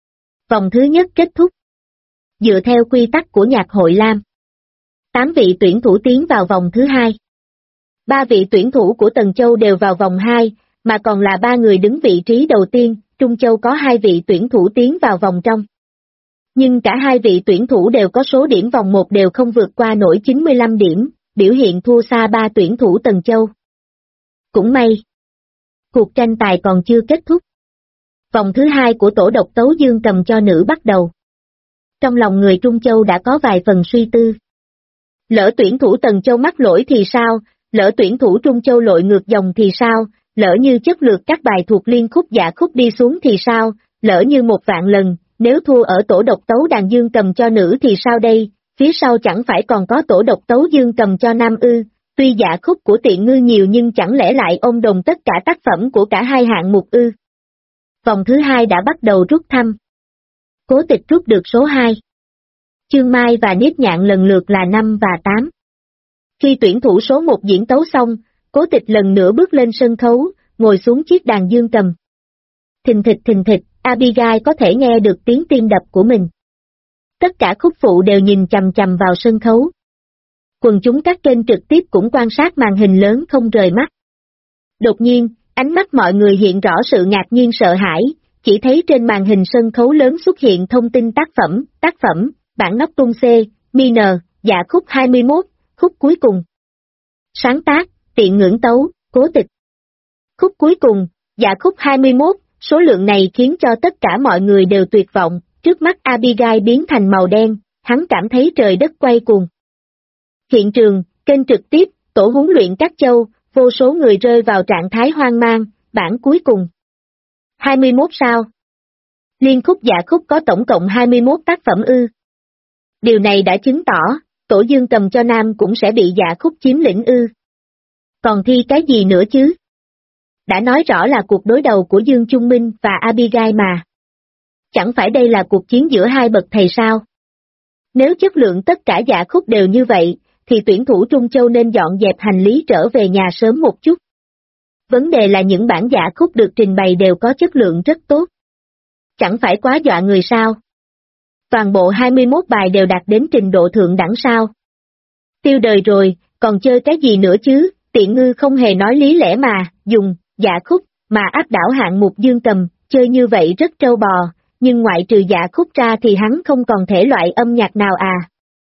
Vòng thứ nhất kết thúc. Dựa theo quy tắc của nhạc hội Lam, 8 vị tuyển thủ tiến vào vòng thứ hai. 3 vị tuyển thủ của Tần Châu đều vào vòng 2, mà còn là 3 người đứng vị trí đầu tiên, Trung Châu có 2 vị tuyển thủ tiến vào vòng trong. Nhưng cả 2 vị tuyển thủ đều có số điểm vòng 1 đều không vượt qua nổi 95 điểm, biểu hiện thua xa 3 tuyển thủ Tần Châu. Cũng may, cuộc tranh tài còn chưa kết thúc. Vòng thứ hai của tổ độc tấu dương cầm cho nữ bắt đầu. Trong lòng người Trung Châu đã có vài phần suy tư. Lỡ tuyển thủ Tần Châu mắc lỗi thì sao, lỡ tuyển thủ Trung Châu lội ngược dòng thì sao, lỡ như chất lược các bài thuộc liên khúc dạ khúc đi xuống thì sao, lỡ như 1.000 lần, nếu thua ở tổ độc tấu đàn dương cầm cho nữ thì sao đây, phía sau chẳng phải còn có tổ độc tấu dương cầm cho nam ư, tuy dạ khúc của Tiện Ngư nhiều nhưng chẳng lẽ lại ôm đồm tất cả tác phẩm của cả hai hạng mục ư. Vòng thứ hai đã bắt đầu rút thăm. Cố Tịch rút được số 2. Chương Mai và Niếp Nhạn lần lượt là 5 và 8. Khi tuyển thủ số 1 diễn tấu xong, Cố Tịch lần nữa bước lên sân khấu, ngồi xuống chiếc đàn dương cầm. Thình thịch, Abigail có thể nghe được tiếng tim đập của mình. Tất cả khúc phụ đều nhìn chằm chằm vào sân khấu. Quần chúng các kênh trực tiếp cũng quan sát màn hình lớn không rời mắt. Đột nhiên, ánh mắt mọi người hiện rõ sự ngạc nhiên sợ hãi, chỉ thấy trên màn hình sân khấu lớn xuất hiện thông tin tác phẩm, bản nóc tung C, minor, dạ khúc 21, khúc cuối cùng. Sáng tác, Tiện Ngưỡng tấu, Cố Tịch. Khúc cuối cùng, dạ khúc 21, số lượng này khiến cho tất cả mọi người đều tuyệt vọng, trước mắt Abigail biến thành màu đen, hắn cảm thấy trời đất quay cuồng. Hiện trường, kênh trực tiếp, tổ huấn luyện các châu, vô số người rơi vào trạng thái hoang mang, bản cuối cùng. 21 sao? Liên khúc dạ khúc có tổng cộng 21 tác phẩm ư. Điều này đã chứng tỏ, tổ dương cầm cho nam cũng sẽ bị dạ khúc chiếm lĩnh ư. Còn thi cái gì nữa chứ? Đã nói rõ là cuộc đối đầu của Dương Trung Minh và Abigail mà. Chẳng phải đây là cuộc chiến giữa hai bậc thầy sao? Nếu chất lượng tất cả dạ khúc đều như vậy, thì tuyển thủ Trung Châu nên dọn dẹp hành lý trở về nhà sớm một chút. Vấn đề là những bản dạ khúc được trình bày đều có chất lượng rất tốt. Chẳng phải quá dọa người sao? Toàn bộ 21 bài đều đạt đến trình độ thượng đẳng sao? Tiêu đời rồi, còn chơi cái gì nữa chứ? Tiện Ngư không hề nói lý lẽ mà, dùng dạ khúc mà áp đảo hạng mục dương cầm, chơi như vậy rất trâu bò, nhưng ngoại trừ dạ khúc ra thì hắn không còn thể loại âm nhạc nào à.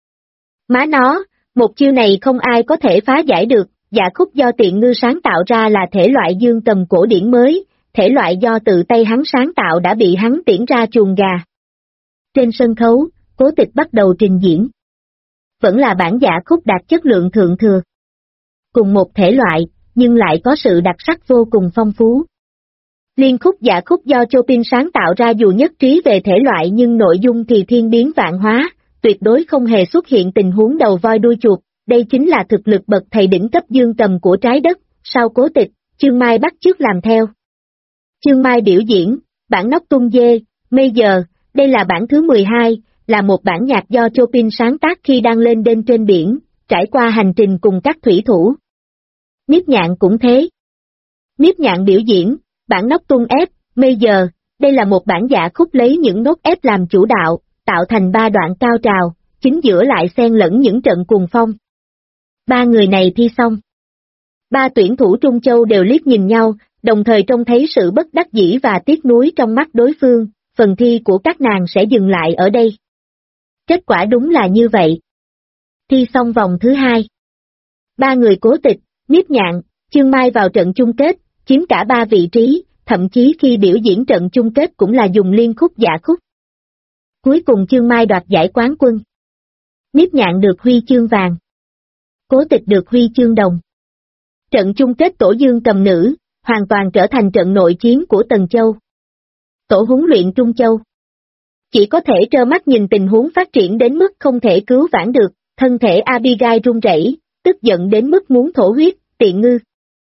Má nó, một chiêu này không ai có thể phá giải được, dạ khúc do Tiện Ngư sáng tạo ra là thể loại dương cầm cổ điển mới, thể loại do tự tay hắn sáng tạo đã bị hắn tiễn ra chuồng gà. Trên sân khấu, Cố Tịch bắt đầu trình diễn. Vẫn là bản dạ khúc đạt chất lượng thượng thừa. Cùng một thể loại, nhưng lại có sự đặc sắc vô cùng phong phú. Liên khúc dạ khúc do Chopin sáng tạo ra dù nhất trí về thể loại nhưng nội dung thì thiên biến vạn hóa, tuyệt đối không hề xuất hiện tình huống đầu voi đuôi chuột, đây chính là thực lực bậc thầy đỉnh cấp dương cầm của trái đất, sau Cố Tịch, Chương Mai bắt chước làm theo. Chương Mai biểu diễn, bản nóc tung dê, Major, đây là bản thứ 12, là một bản nhạc do Chopin sáng tác khi đang lên đên trên biển, trải qua hành trình cùng các thủy thủ. Niếp Nhạn cũng thế. Niếp Nhạn biểu diễn, bản nóc tung F, Major, đây là một bản dạ khúc lấy những nốt F làm chủ đạo, tạo thành 3 đoạn cao trào, chính giữa lại xen lẫn những trận cuồng phong. 3 người này thi xong. 3 tuyển thủ Trung Châu đều liếc nhìn nhau, đồng thời trông thấy sự bất đắc dĩ và tiếc nuối trong mắt đối phương, phần thi của các nàng sẽ dừng lại ở đây. Kết quả đúng là như vậy. Thi xong vòng thứ 2. 3 người Cố Tịch, Niếp Nhạn, Chương Mai vào trận chung kết, chiếm cả 3 vị trí, thậm chí khi biểu diễn trận chung kết cũng là dùng liên khúc dạ khúc. Cuối cùng Chương Mai đoạt giải quán quân. Niếp Nhạn được huy chương vàng. Cố Tịch được huy chương đồng. Trận chung kết tổ dương cầm nữ, hoàn toàn trở thành trận nội chiến của Tần Châu. Tổ huấn luyện Trung Châu. Chỉ có thể trơ mắt nhìn tình huống phát triển đến mức không thể cứu vãn được, thân thể Abigail run rẩy, tức giận đến mức muốn thổ huyết, Tiện Ngư.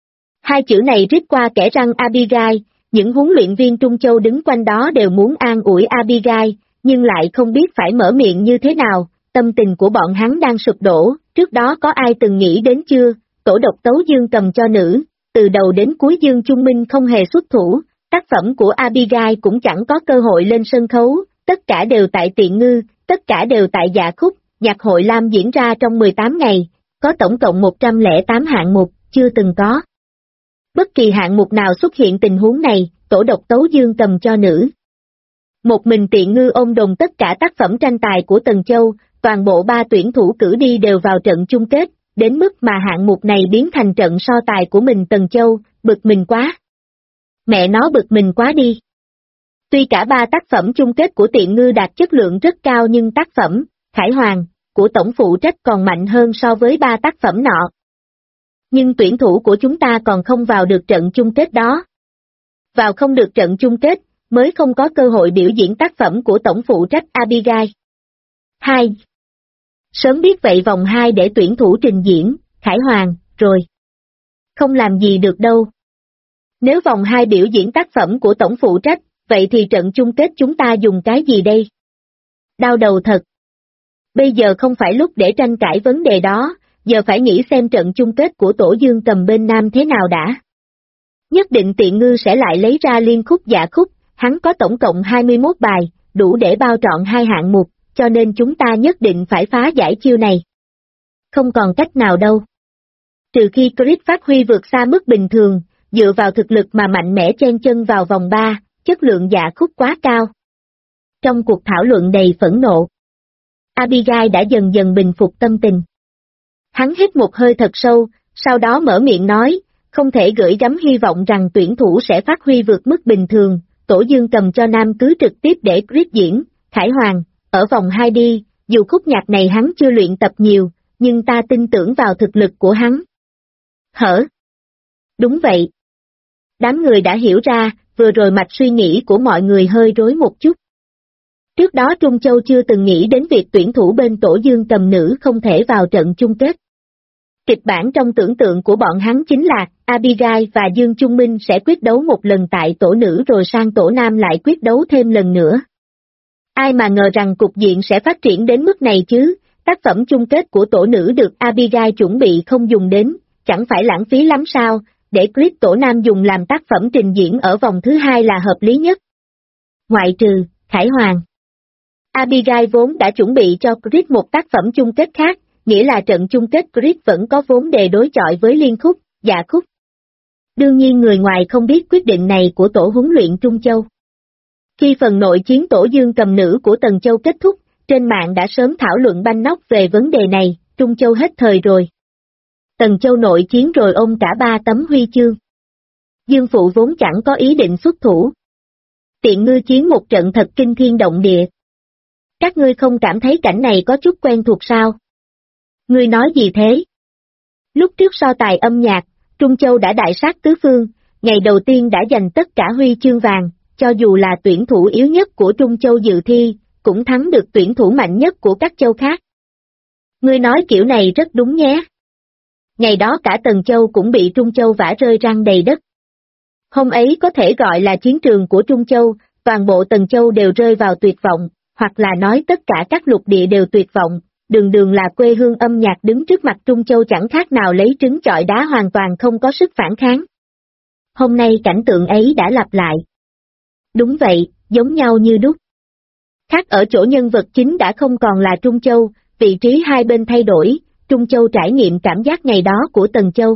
2 chữ này rít qua kẽ răng Abigail, những huấn luyện viên Trung Châu đứng quanh đó đều muốn an ủi Abigail, nhưng lại không biết phải mở miệng như thế nào, tâm tình của bọn hắn đang sụp đổ, trước đó có ai từng nghĩ đến chưa, tổ độc tấu dương cầm cho nữ, từ đầu đến cuối Dương Trung Minh không hề xuất thủ, tác phẩm của Abigail cũng chẳng có cơ hội lên sân khấu, tất cả đều tại Tiện Ngư, tất cả đều tại Dạ Khúc, nhạc hội lam diễn ra trong 18 ngày, có tổng cộng 108 hạng mục, chưa từng có. Bất kỳ hạng mục nào xuất hiện tình huống này, tổ độc tấu dương cầm cho nữ. Một mình Tiện Ngư ôm đồm tất cả tác phẩm tranh tài của Tần Châu, toàn bộ 3 tuyển thủ cử đi đều vào trận chung kết, đến mức mà hạng mục này biến thành trận so tài của mình Tần Châu, bực mình quá. Mẹ nó bực mình quá đi. Tuy cả 3 tác phẩm chung kết của Tiện Ngư đạt chất lượng rất cao nhưng tác phẩm, Khải Hoàng, của tổng phụ trách còn mạnh hơn so với 3 tác phẩm nọ. Nhưng tuyển thủ của chúng ta còn không vào được trận chung kết đó. Vào không được trận chung kết, mới không có cơ hội biểu diễn tác phẩm của tổng phụ trách Abigail. 2. Sớm biết vậy vòng 2 để tuyển thủ trình diễn, Khải Hoàng, rồi. Không làm gì được đâu. Nếu vòng 2 biểu diễn tác phẩm của tổng phụ trách, vậy thì trận chung kết chúng ta dùng cái gì đây? Đau đầu thật. Bây giờ không phải lúc để tranh cãi vấn đề đó, giờ phải nghĩ xem trận chung kết của tổ dương cầm bên nam thế nào đã. Nhất định Tiện Ngư sẽ lại lấy ra liên khúc Dạ Khúc, hắn có tổng cộng 21 bài, đủ để bao trọn 2 hạng mục, cho nên chúng ta nhất định phải phá giải chiêu này. Không còn cách nào đâu. Trừ khi Chris phát huy vượt xa mức bình thường, dựa vào thực lực mà mạnh mẽ chen chân vào vòng 3, chất lượng Dạ Khúc quá cao. Trong cuộc thảo luận đầy phẫn nộ, Abigail đã dần dần bình phục tâm tình. Hắn hít một hơi thật sâu, sau đó mở miệng nói, không thể gửi gắm hy vọng rằng tuyển thủ sẽ phát huy vượt mức bình thường, tổ dương cầm cho nam cứ trực tiếp để Chris diễn, Khải Hoàng, ở vòng 2 đi, dù khúc nhạc này hắn chưa luyện tập nhiều, nhưng ta tin tưởng vào thực lực của hắn. Hở? Đúng vậy. Đám người đã hiểu ra, vừa rồi mạch suy nghĩ của mọi người hơi rối một chút. Trước đó Trung Châu chưa từng nghĩ đến việc tuyển thủ bên tổ dương cầm nữ không thể vào trận chung kết. Kịch bản trong tưởng tượng của bọn hắn chính là Abigail và Dương Trung Minh sẽ quyết đấu một lần tại tổ nữ rồi sang tổ nam lại quyết đấu thêm lần nữa. Ai mà ngờ rằng cục diện sẽ phát triển đến mức này chứ, tác phẩm chung kết của tổ nữ được Abigail chuẩn bị không dùng đến, chẳng phải lãng phí lắm sao, để clip tổ nam dùng làm tác phẩm trình diễn ở vòng thứ 2 là hợp lý nhất. Ngoại trừ, Khải Hoàng. Abigail vốn đã chuẩn bị cho Chris một tác phẩm chung kết khác, nghĩa là trận chung kết Chris vẫn có vốn đề đối chọi với liên khúc, Dạ Khúc. Đương nhiên người ngoài không biết quyết định này của tổ huấn luyện Trung Châu. Khi phần nội chiến tổ dương cầm nữ của Tần Châu kết thúc, trên mạng đã sớm thảo luận banh nóc về vấn đề này, Trung Châu hết thời rồi. Tần Châu nội chiến rồi ôm cả 3 tấm huy chương. Dương Phụ vốn chẳng có ý định xuất thủ. Tiện Ngư chiến một trận thật kinh thiên động địa. Các ngươi không cảm thấy cảnh này có chút quen thuộc sao? Ngươi nói gì thế? Lúc trước so tài âm nhạc, Trung Châu đã đại sát tứ phương, ngày đầu tiên đã giành tất cả huy chương vàng, cho dù là tuyển thủ yếu nhất của Trung Châu dự thi, cũng thắng được tuyển thủ mạnh nhất của các châu khác. Ngươi nói kiểu này rất đúng nhé. Ngày đó cả Tần Châu cũng bị Trung Châu vả rơi răng đầy đất. Hôm ấy có thể gọi là chiến trường của Trung Châu, toàn bộ Tần Châu đều rơi vào tuyệt vọng, hoặc là nói tất cả các lục địa đều tuyệt vọng, đường đường là quê hương âm nhạc đứng trước mặt Trung Châu chẳng khác nào lấy trứng chọi đá hoàn toàn không có sức phản kháng. Hôm nay cảnh tượng ấy đã lặp lại. Đúng vậy, giống nhau như đúc. Khác ở chỗ nhân vật chính đã không còn là Trung Châu, vị trí hai bên thay đổi, Trung Châu trải nghiệm cảm giác ngày đó của Tần Châu.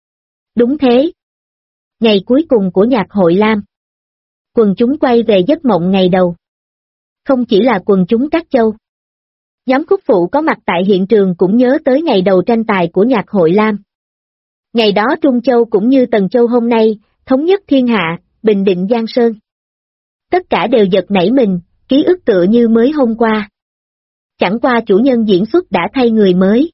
Đúng thế. Ngày cuối cùng của nhạc hội Lam. Quần chúng quay về giấc mộng ngày đầu. Không chỉ là quần chúng các châu. Nhóm khúc phụ có mặt tại hiện trường cũng nhớ tới ngày đầu tranh tài của nhạc hội Lam. Ngày đó Trung Châu cũng như Tần Châu hôm nay, thống nhất thiên hạ, bình định Giang Sơn. Tất cả đều giật nảy mình, ký ức tựa như mới hôm qua. Chẳng qua chủ nhân diễn xuất đã thay người mới.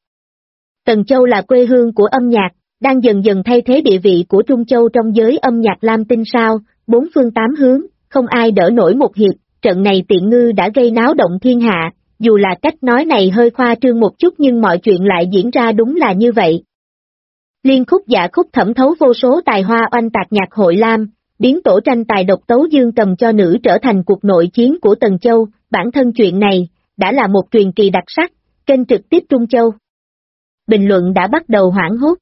Tần Châu là quê hương của âm nhạc, đang dần dần thay thế địa vị của Trung Châu trong giới âm nhạc Lam Tinh sao, 4 phương 8 hướng, không ai đỡ nổi một hiệp, trận này Tiện Ngư đã gây náo động thiên hạ, dù là cách nói này hơi khoa trương một chút nhưng mọi chuyện lại diễn ra đúng là như vậy. Liên khúc Dạ Khúc thẩm thấu vô số tài hoa oanh tạc nhạc hội Lam, biến tổ tranh tài độc tấu dương cầm cho nữ trở thành cuộc nội chiến của Tần Châu, bản thân chuyện này, đã là một truyền kỳ đặc sắc, kênh trực tiếp Trung Châu. Bình luận đã bắt đầu hoảng hốt.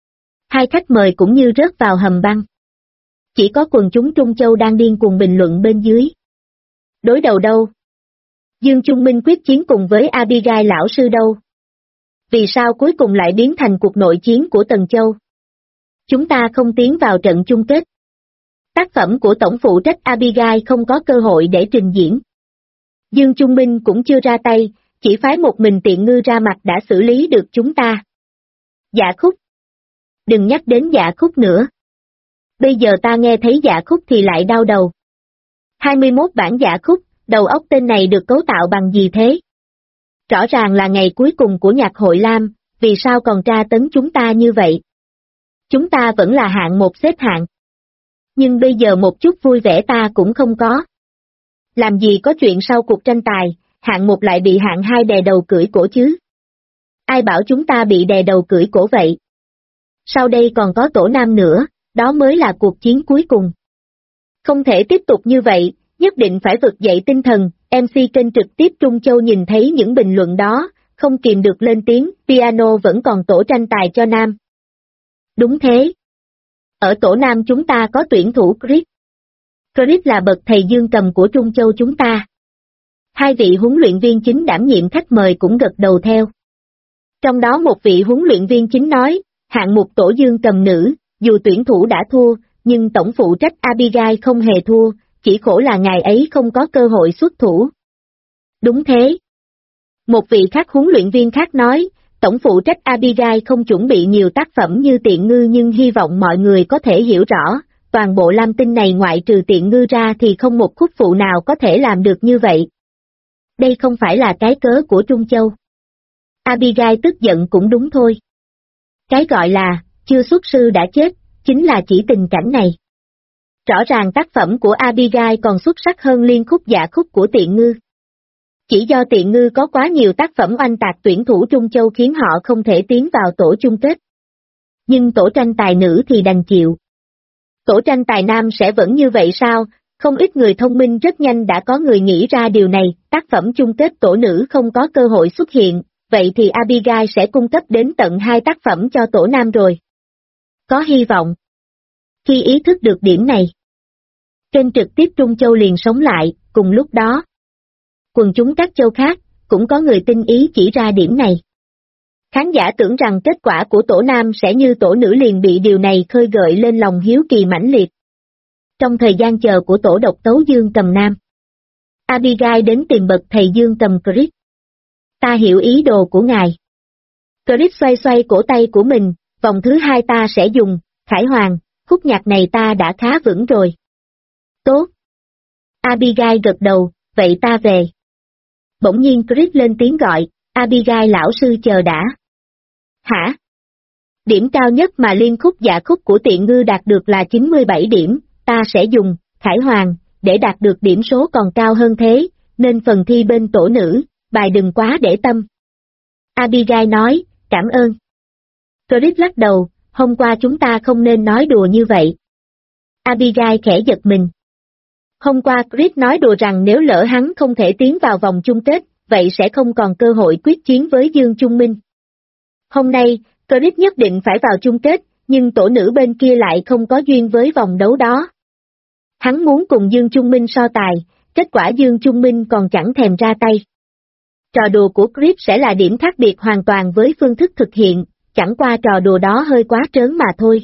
Hai khách mời cũng như rớt vào hầm băng. Chỉ có quần chúng Trung Châu đang điên cuồng bình luận bên dưới. Đối đầu đâu? Dương Trung Minh quyết chiến cùng với Abigail lão sư đâu? Vì sao cuối cùng lại biến thành cuộc nội chiến của Tần Châu? Chúng ta không tiến vào trận chung kết. Tác phẩm của tổng phụ trách Abigail không có cơ hội để trình diễn. Dương Trung Minh cũng chưa ra tay, chỉ phái một mình Tiện Ngư ra mặt đã xử lý được chúng ta. Dạ Khúc. Đừng nhắc đến Dạ Khúc nữa. Bây giờ ta nghe thấy Dạ Khúc thì lại đau đầu. 21 bản Dạ Khúc, đầu óc tên này được cấu tạo bằng gì thế? Rõ ràng là ngày cuối cùng của nhạc hội Lam, vì sao còn tra tấn chúng ta như vậy? Chúng ta vẫn là hạng một xếp hạng. Nhưng bây giờ một chút vui vẻ ta cũng không có. Làm gì có chuyện sau cuộc tranh tài, hạng một lại bị hạng hai đè đầu cưỡi cổ chứ? Ai bảo chúng ta bị đè đầu cưỡi cổ vậy? Sau đây còn có tổ nam nữa, đó mới là cuộc chiến cuối cùng. Không thể tiếp tục như vậy, nhất định phải vực dậy tinh thần. MC kênh trực tiếp Trung Châu nhìn thấy những bình luận đó, không kìm được lên tiếng, piano vẫn còn tổ tranh tài cho nam. Đúng thế. Ở tổ nam chúng ta có tuyển thủ Chris. Chris là bậc thầy dương cầm của Trung Châu chúng ta. Hai vị huấn luyện viên chính đảm nhiệm khách mời cũng gật đầu theo. Trong đó một vị huấn luyện viên chính nói, hạng mục tổ dương cầm nữ, dù tuyển thủ đã thua, nhưng tổng phụ trách Abigail không hề thua, chỉ khổ là ngài ấy không có cơ hội xuất thủ. Đúng thế. Một vị khác huấn luyện viên khác nói, tổng phụ trách Abigail không chuẩn bị nhiều tác phẩm như Tiện Ngư nhưng hy vọng mọi người có thể hiểu rõ, toàn bộ Lam Tinh này ngoại trừ Tiện Ngư ra thì không một khúc phụ nào có thể làm được như vậy. Đây không phải là cái cớ của Trung Châu. Abigail tức giận cũng đúng thôi. Cái gọi là, chưa xuất sư đã chết, chính là chỉ tình cảnh này. Rõ ràng tác phẩm của Abigail còn xuất sắc hơn liên khúc dạ khúc của Tiện Ngư. Chỉ do Tiện Ngư có quá nhiều tác phẩm oanh tạc tuyển thủ Trung Châu khiến họ không thể tiến vào tổ chung kết. Nhưng tổ tranh tài nữ thì đành chịu. Tổ tranh tài nam sẽ vẫn như vậy sao? Không ít người thông minh rất nhanh đã có người nghĩ ra điều này, tác phẩm chung kết tổ nữ không có cơ hội xuất hiện, vậy thì Abigail sẽ cung cấp đến tận 2 tác phẩm cho tổ nam rồi. Có hy vọng. Khi ý thức được điểm này, kênh trực tiếp Trung Châu liền sống lại, cùng lúc đó. Quần chúng các châu khác, cũng có người tinh ý chỉ ra điểm này. Khán giả tưởng rằng kết quả của tổ nam sẽ như tổ nữ liền bị điều này khơi gợi lên lòng hiếu kỳ mãnh liệt. Trong thời gian chờ của tổ độc tấu dương cầm nam, Abigail đến tìm bậc thầy dương cầm Chris. Ta hiểu ý đồ của ngài. Chris xoay xoay cổ tay của mình, vòng thứ 2 ta sẽ dùng, Khải Hoàng, khúc nhạc này ta đã khá vững rồi. Tốt. Abigail gật đầu, vậy ta về. Bỗng nhiên Chris lên tiếng gọi, Abigail lão sư chờ đã. Hả? Điểm cao nhất mà liên khúc dạ khúc của Tiện Ngư đạt được là 97 điểm, ta sẽ dùng, Khải Hoàng, để đạt được điểm số còn cao hơn thế, nên phần thi bên tổ nữ, bài đừng quá để tâm. Abigail nói, cảm ơn. Chris lắc đầu, hôm qua chúng ta không nên nói đùa như vậy. Abigail khẽ giật mình. Hôm qua Chris nói đùa rằng nếu lỡ hắn không thể tiến vào vòng chung kết, vậy sẽ không còn cơ hội quyết chiến với Dương Trung Minh. Hôm nay, Chris nhất định phải vào chung kết, nhưng tổ nữ bên kia lại không có duyên với vòng đấu đó. Hắn muốn cùng Dương Trung Minh so tài, kết quả Dương Trung Minh còn chẳng thèm ra tay. Trò đùa của Chris sẽ là điểm khác biệt hoàn toàn với phương thức thực hiện, chẳng qua trò đùa đó hơi quá trớn mà thôi.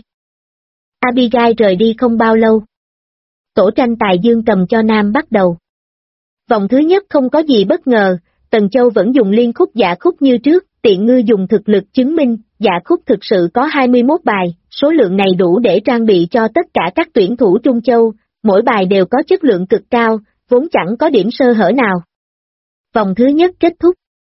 Abigail rời đi không bao lâu. Tổ tranh tài dương cầm cho nam bắt đầu. Vòng thứ nhất không có gì bất ngờ, Tần Châu vẫn dùng liên khúc dạ khúc như trước, Tiện Ngư dùng thực lực chứng minh, dạ khúc thực sự có 21 bài, số lượng này đủ để trang bị cho tất cả các tuyển thủ Trung Châu, mỗi bài đều có chất lượng cực cao, vốn chẳng có điểm sơ hở nào. Vòng thứ nhất kết thúc.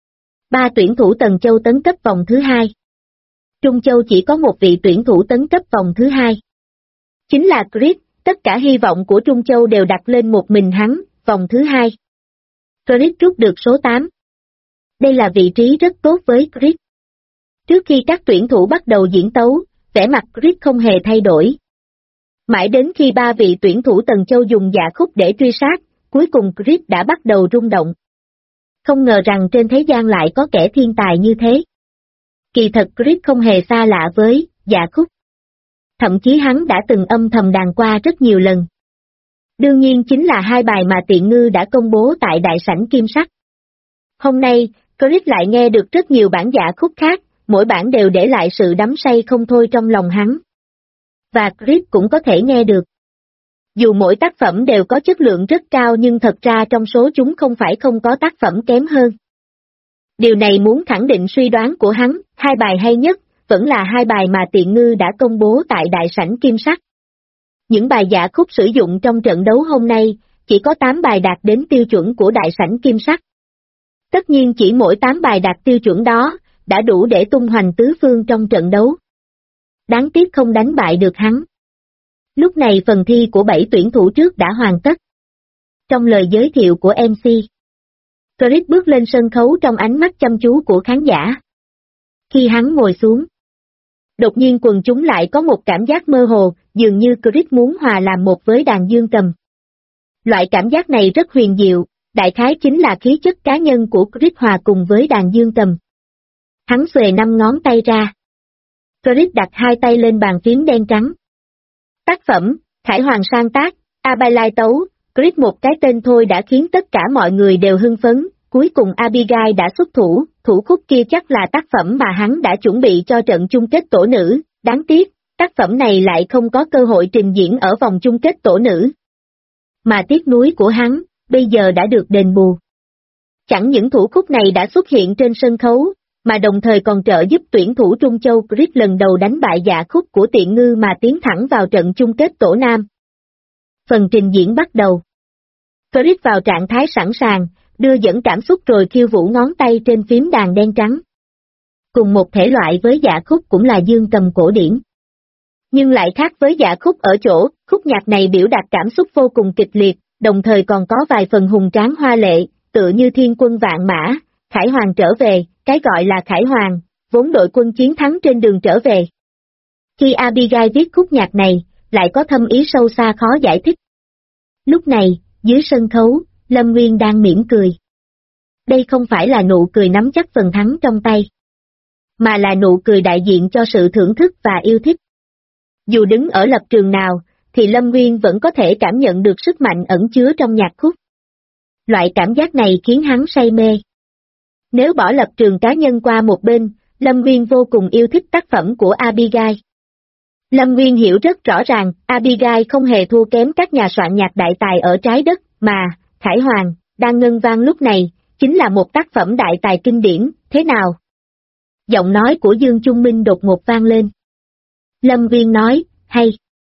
3 tuyển thủ Tần Châu tấn cấp vòng thứ 2. Trung Châu chỉ có một vị tuyển thủ tấn cấp vòng thứ 2. Chính là Chris, tất cả hy vọng của Trung Châu đều đặt lên một mình hắn, vòng thứ 2. Chris rút được số 8. Đây là vị trí rất tốt với Chris. Trước khi các tuyển thủ bắt đầu diễn tấu, vẻ mặt Chris không hề thay đổi. Mãi đến khi 3 vị tuyển thủ Tần Châu dùng dạ khúc để truy sát, cuối cùng Chris đã bắt đầu rung động. Không ngờ rằng trên thế gian lại có kẻ thiên tài như thế. Kỳ thật Chris không hề xa lạ với dạ khúc. Thậm chí hắn đã từng âm thầm đàn qua rất nhiều lần. Đương nhiên chính là 2 bài mà Tiện Ngư đã công bố tại đại sảnh Kim Sắc. Hôm nay, Chris lại nghe được rất nhiều bản dạ khúc khác, mỗi bản đều để lại sự đắm say không thôi trong lòng hắn. Và Chris cũng có thể nghe được. Dù mỗi tác phẩm đều có chất lượng rất cao nhưng thật ra trong số chúng không phải không có tác phẩm kém hơn. Điều này muốn khẳng định suy đoán của hắn, hai bài hay nhất, vẫn là hai bài mà Tiện Ngư đã công bố tại Đại sảnh Kim Sắc. Những bài dạ khúc sử dụng trong trận đấu hôm nay, chỉ có 8 bài đạt đến tiêu chuẩn của Đại sảnh Kim Sắc. Tất nhiên chỉ mỗi 8 bài đạt tiêu chuẩn đó, đã đủ để tung hoành tứ phương trong trận đấu. Đáng tiếc không đánh bại được hắn. Lúc này phần thi của 7 tuyển thủ trước đã hoàn tất. Trong lời giới thiệu của MC, Chris bước lên sân khấu trong ánh mắt chăm chú của khán giả. Khi hắn ngồi xuống, đột nhiên quần chúng lại có một cảm giác mơ hồ, dường như Chris muốn hòa làm một với đàn dương cầm. Loại cảm giác này rất huyền diệu, đại khái chính là khí chất cá nhân của Chris hòa cùng với đàn dương cầm. Hắn xuề 5 ngón tay ra. Chris đặt hai tay lên bàn phím đen trắng. Tác phẩm, Khải Hoàng sáng tác, Abigail tấu, Chris một cái tên thôi đã khiến tất cả mọi người đều hưng phấn, cuối cùng Abigail đã xuất thủ, thủ khúc kia chắc là tác phẩm mà hắn đã chuẩn bị cho trận chung kết tổ nữ, đáng tiếc, tác phẩm này lại không có cơ hội trình diễn ở vòng chung kết tổ nữ. Mà tiếc nuối của hắn, bây giờ đã được đền bù. Chẳng những thủ khúc này đã xuất hiện trên sân khấu, mà đồng thời còn trợ giúp tuyển thủ Trung Châu Chris lần đầu đánh bại dạ khúc của Tiện Ngư mà tiến thẳng vào trận chung kết tổ nam. Phần trình diễn bắt đầu. Chris vào trạng thái sẵn sàng, đưa dẫn cảm xúc rồi khiêu vũ ngón tay trên phím đàn đen trắng. Cùng một thể loại với dạ khúc cũng là dương cầm cổ điển. Nhưng lại khác với dạ khúc ở chỗ, khúc nhạc này biểu đạt cảm xúc vô cùng kịch liệt, đồng thời còn có vài phần hùng tráng hoa lệ, tựa như thiên quân vạn mã, Khải Hoàng trở về, cái gọi là Khải Hoàng, vốn đội quân chiến thắng trên đường trở về. Khi Abigail viết khúc nhạc này, lại có thâm ý sâu xa khó giải thích. Lúc này, dưới sân khấu, Lâm Nguyên đang mỉm cười. Đây không phải là nụ cười nắm chắc phần thắng trong tay, mà là nụ cười đại diện cho sự thưởng thức và yêu thích. Dù đứng ở lập trường nào, thì Lâm Nguyên vẫn có thể cảm nhận được sức mạnh ẩn chứa trong nhạc khúc. Loại cảm giác này khiến hắn say mê. Nếu bỏ lập trường cá nhân qua một bên, Lâm Nguyên vô cùng yêu thích tác phẩm của Abigail. Lâm Nguyên hiểu rất rõ ràng, Abigail không hề thua kém các nhà soạn nhạc đại tài ở trái đất, mà, Khải Hoàng, đang ngân vang lúc này, chính là một tác phẩm đại tài kinh điển, thế nào? Giọng nói của Dương Trung Minh đột ngột vang lên. Lâm Nguyên nói, hay.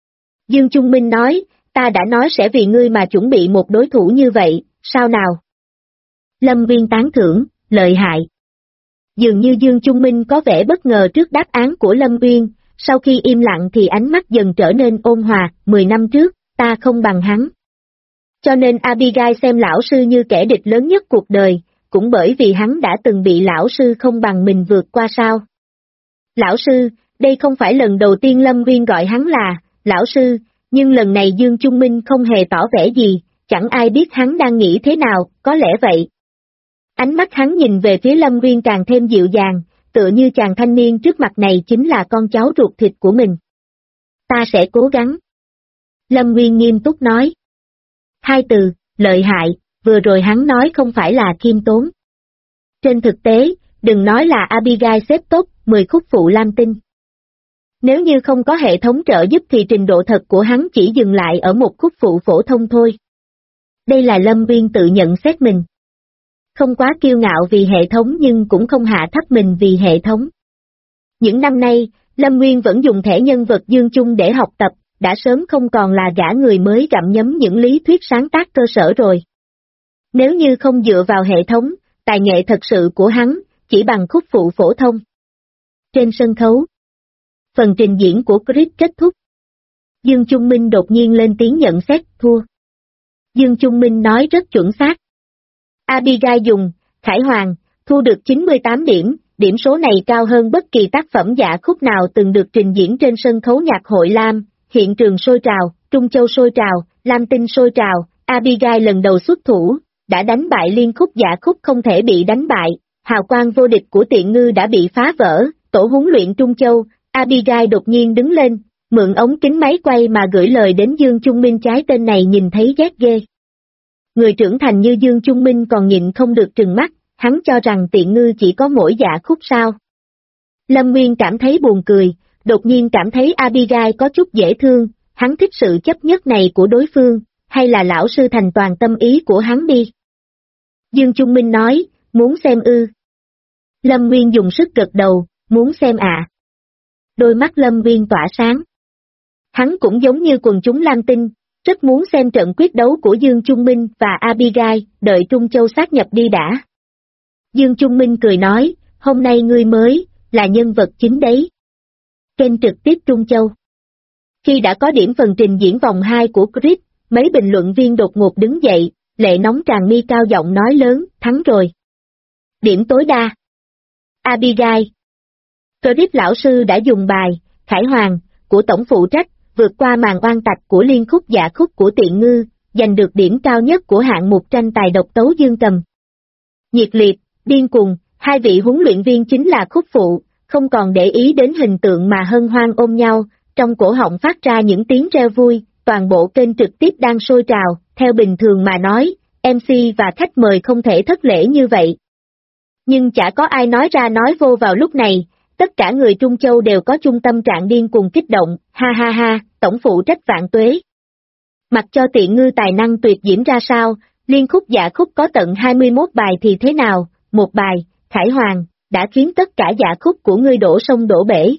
Dương Trung Minh nói, ta đã nói sẽ vì ngươi mà chuẩn bị một đối thủ như vậy, sao nào? Lâm Nguyên tán thưởng, lợi hại. Dường như Dương Trung Minh có vẻ bất ngờ trước đáp án của Lâm Nguyên, sau khi im lặng thì ánh mắt dần trở nên ôn hòa, 10 năm trước, ta không bằng hắn. Cho nên Abigail xem lão sư như kẻ địch lớn nhất cuộc đời, cũng bởi vì hắn đã từng bị lão sư không bằng mình vượt qua sao. Lão sư, đây không phải lần đầu tiên Lâm Nguyên gọi hắn là, lão sư, nhưng lần này Dương Trung Minh không hề tỏ vẻ gì, chẳng ai biết hắn đang nghĩ thế nào, có lẽ vậy. Ánh mắt hắn nhìn về phía Lâm Nguyên càng thêm dịu dàng, tựa như chàng thanh niên trước mặt này chính là con cháu ruột thịt của mình. Ta sẽ cố gắng. Lâm Nguyên nghiêm túc nói. Hai từ, lợi hại, vừa rồi hắn nói không phải là khiêm tốn. Trên thực tế, đừng nói là Abigail xếp top 10 khúc phụ lam tinh. Nếu như không có hệ thống trợ giúp thì trình độ thật của hắn chỉ dừng lại ở một khúc phụ phổ thông thôi. Đây là Lâm Nguyên tự nhận xét mình. Không quá kiêu ngạo vì hệ thống nhưng cũng không hạ thấp mình vì hệ thống. Những năm nay, Lâm Nguyên vẫn dùng thẻ nhân vật Dương Chung để học tập, đã sớm không còn là gã người mới gặm nhấm những lý thuyết sáng tác cơ sở rồi. Nếu như không dựa vào hệ thống, tài nghệ thật sự của hắn, chỉ bằng khúc phụ phổ thông. Trên sân khấu, phần trình diễn của Chris kết thúc. Dương Trung Minh đột nhiên lên tiếng nhận xét, thua. Dương Trung Minh nói rất chuẩn xác. Abigail dùng, Khải Hoàng, thu được 98 điểm, điểm số này cao hơn bất kỳ tác phẩm dạ khúc nào từng được trình diễn trên sân khấu nhạc hội Lam, hiện trường sôi trào, Trung Châu sôi trào, Lam Tinh sôi trào, Abigail lần đầu xuất thủ, đã đánh bại liên khúc dạ khúc không thể bị đánh bại, hào quang vô địch của Tiện Ngư đã bị phá vỡ, tổ huấn luyện Trung Châu, Abigail đột nhiên đứng lên, mượn ống kính máy quay mà gửi lời đến Dương Trung Minh trái tên này nhìn thấy ghét ghê. Người trưởng thành như Dương Trung Minh còn nhịn không được trừng mắt, hắn cho rằng Tiện Ngư chỉ có mỗi dạ khúc sao. Lâm Nguyên cảm thấy buồn cười, đột nhiên cảm thấy Abigail có chút dễ thương, hắn thích sự chấp nhất này của đối phương, hay là lão sư thành toàn tâm ý của hắn đi. Dương Trung Minh nói, muốn xem ư. Lâm Nguyên dùng sức gật đầu, muốn xem ạ. Đôi mắt Lâm Nguyên tỏa sáng. Hắn cũng giống như quần chúng Lam Tinh, rất muốn xem trận quyết đấu của Dương Trung Minh và Abigail, đợi Trung Châu sát nhập đi đã. Dương Trung Minh cười nói, hôm nay ngươi mới, là nhân vật chính đấy. Kênh trực tiếp Trung Châu. Khi đã có điểm phần trình diễn vòng 2 của Chris, mấy bình luận viên đột ngột đứng dậy, lệ nóng tràn mi cao giọng nói lớn, thắng rồi. Điểm tối đa. Abigail. Chris lão sư đã dùng bài, Khải Hoàng, của tổng phụ trách, vượt qua màn oan tạch của liên khúc dạ khúc của Tiện Ngư, giành được điểm cao nhất của hạng mục tranh tài độc tấu dương cầm. Nhiệt liệt, điên cuồng, hai vị huấn luyện viên chính là khúc phụ, không còn để ý đến hình tượng mà hân hoan ôm nhau, trong cổ họng phát ra những tiếng reo vui, toàn bộ kênh trực tiếp đang sôi trào, theo bình thường mà nói, MC và khách mời không thể thất lễ như vậy. Nhưng chả có ai nói ra nói vô vào lúc này, tất cả người Trung Châu đều có chung tâm trạng điên cuồng kích động, ha ha ha, tổng phụ trách vạn tuế. Mặc cho Tiện Ngư tài năng tuyệt diễm ra sao, liên khúc dạ khúc có tận 21 bài thì thế nào, một bài, Khải Hoàng, đã khiến tất cả dạ khúc của ngươi đổ sông đổ bể.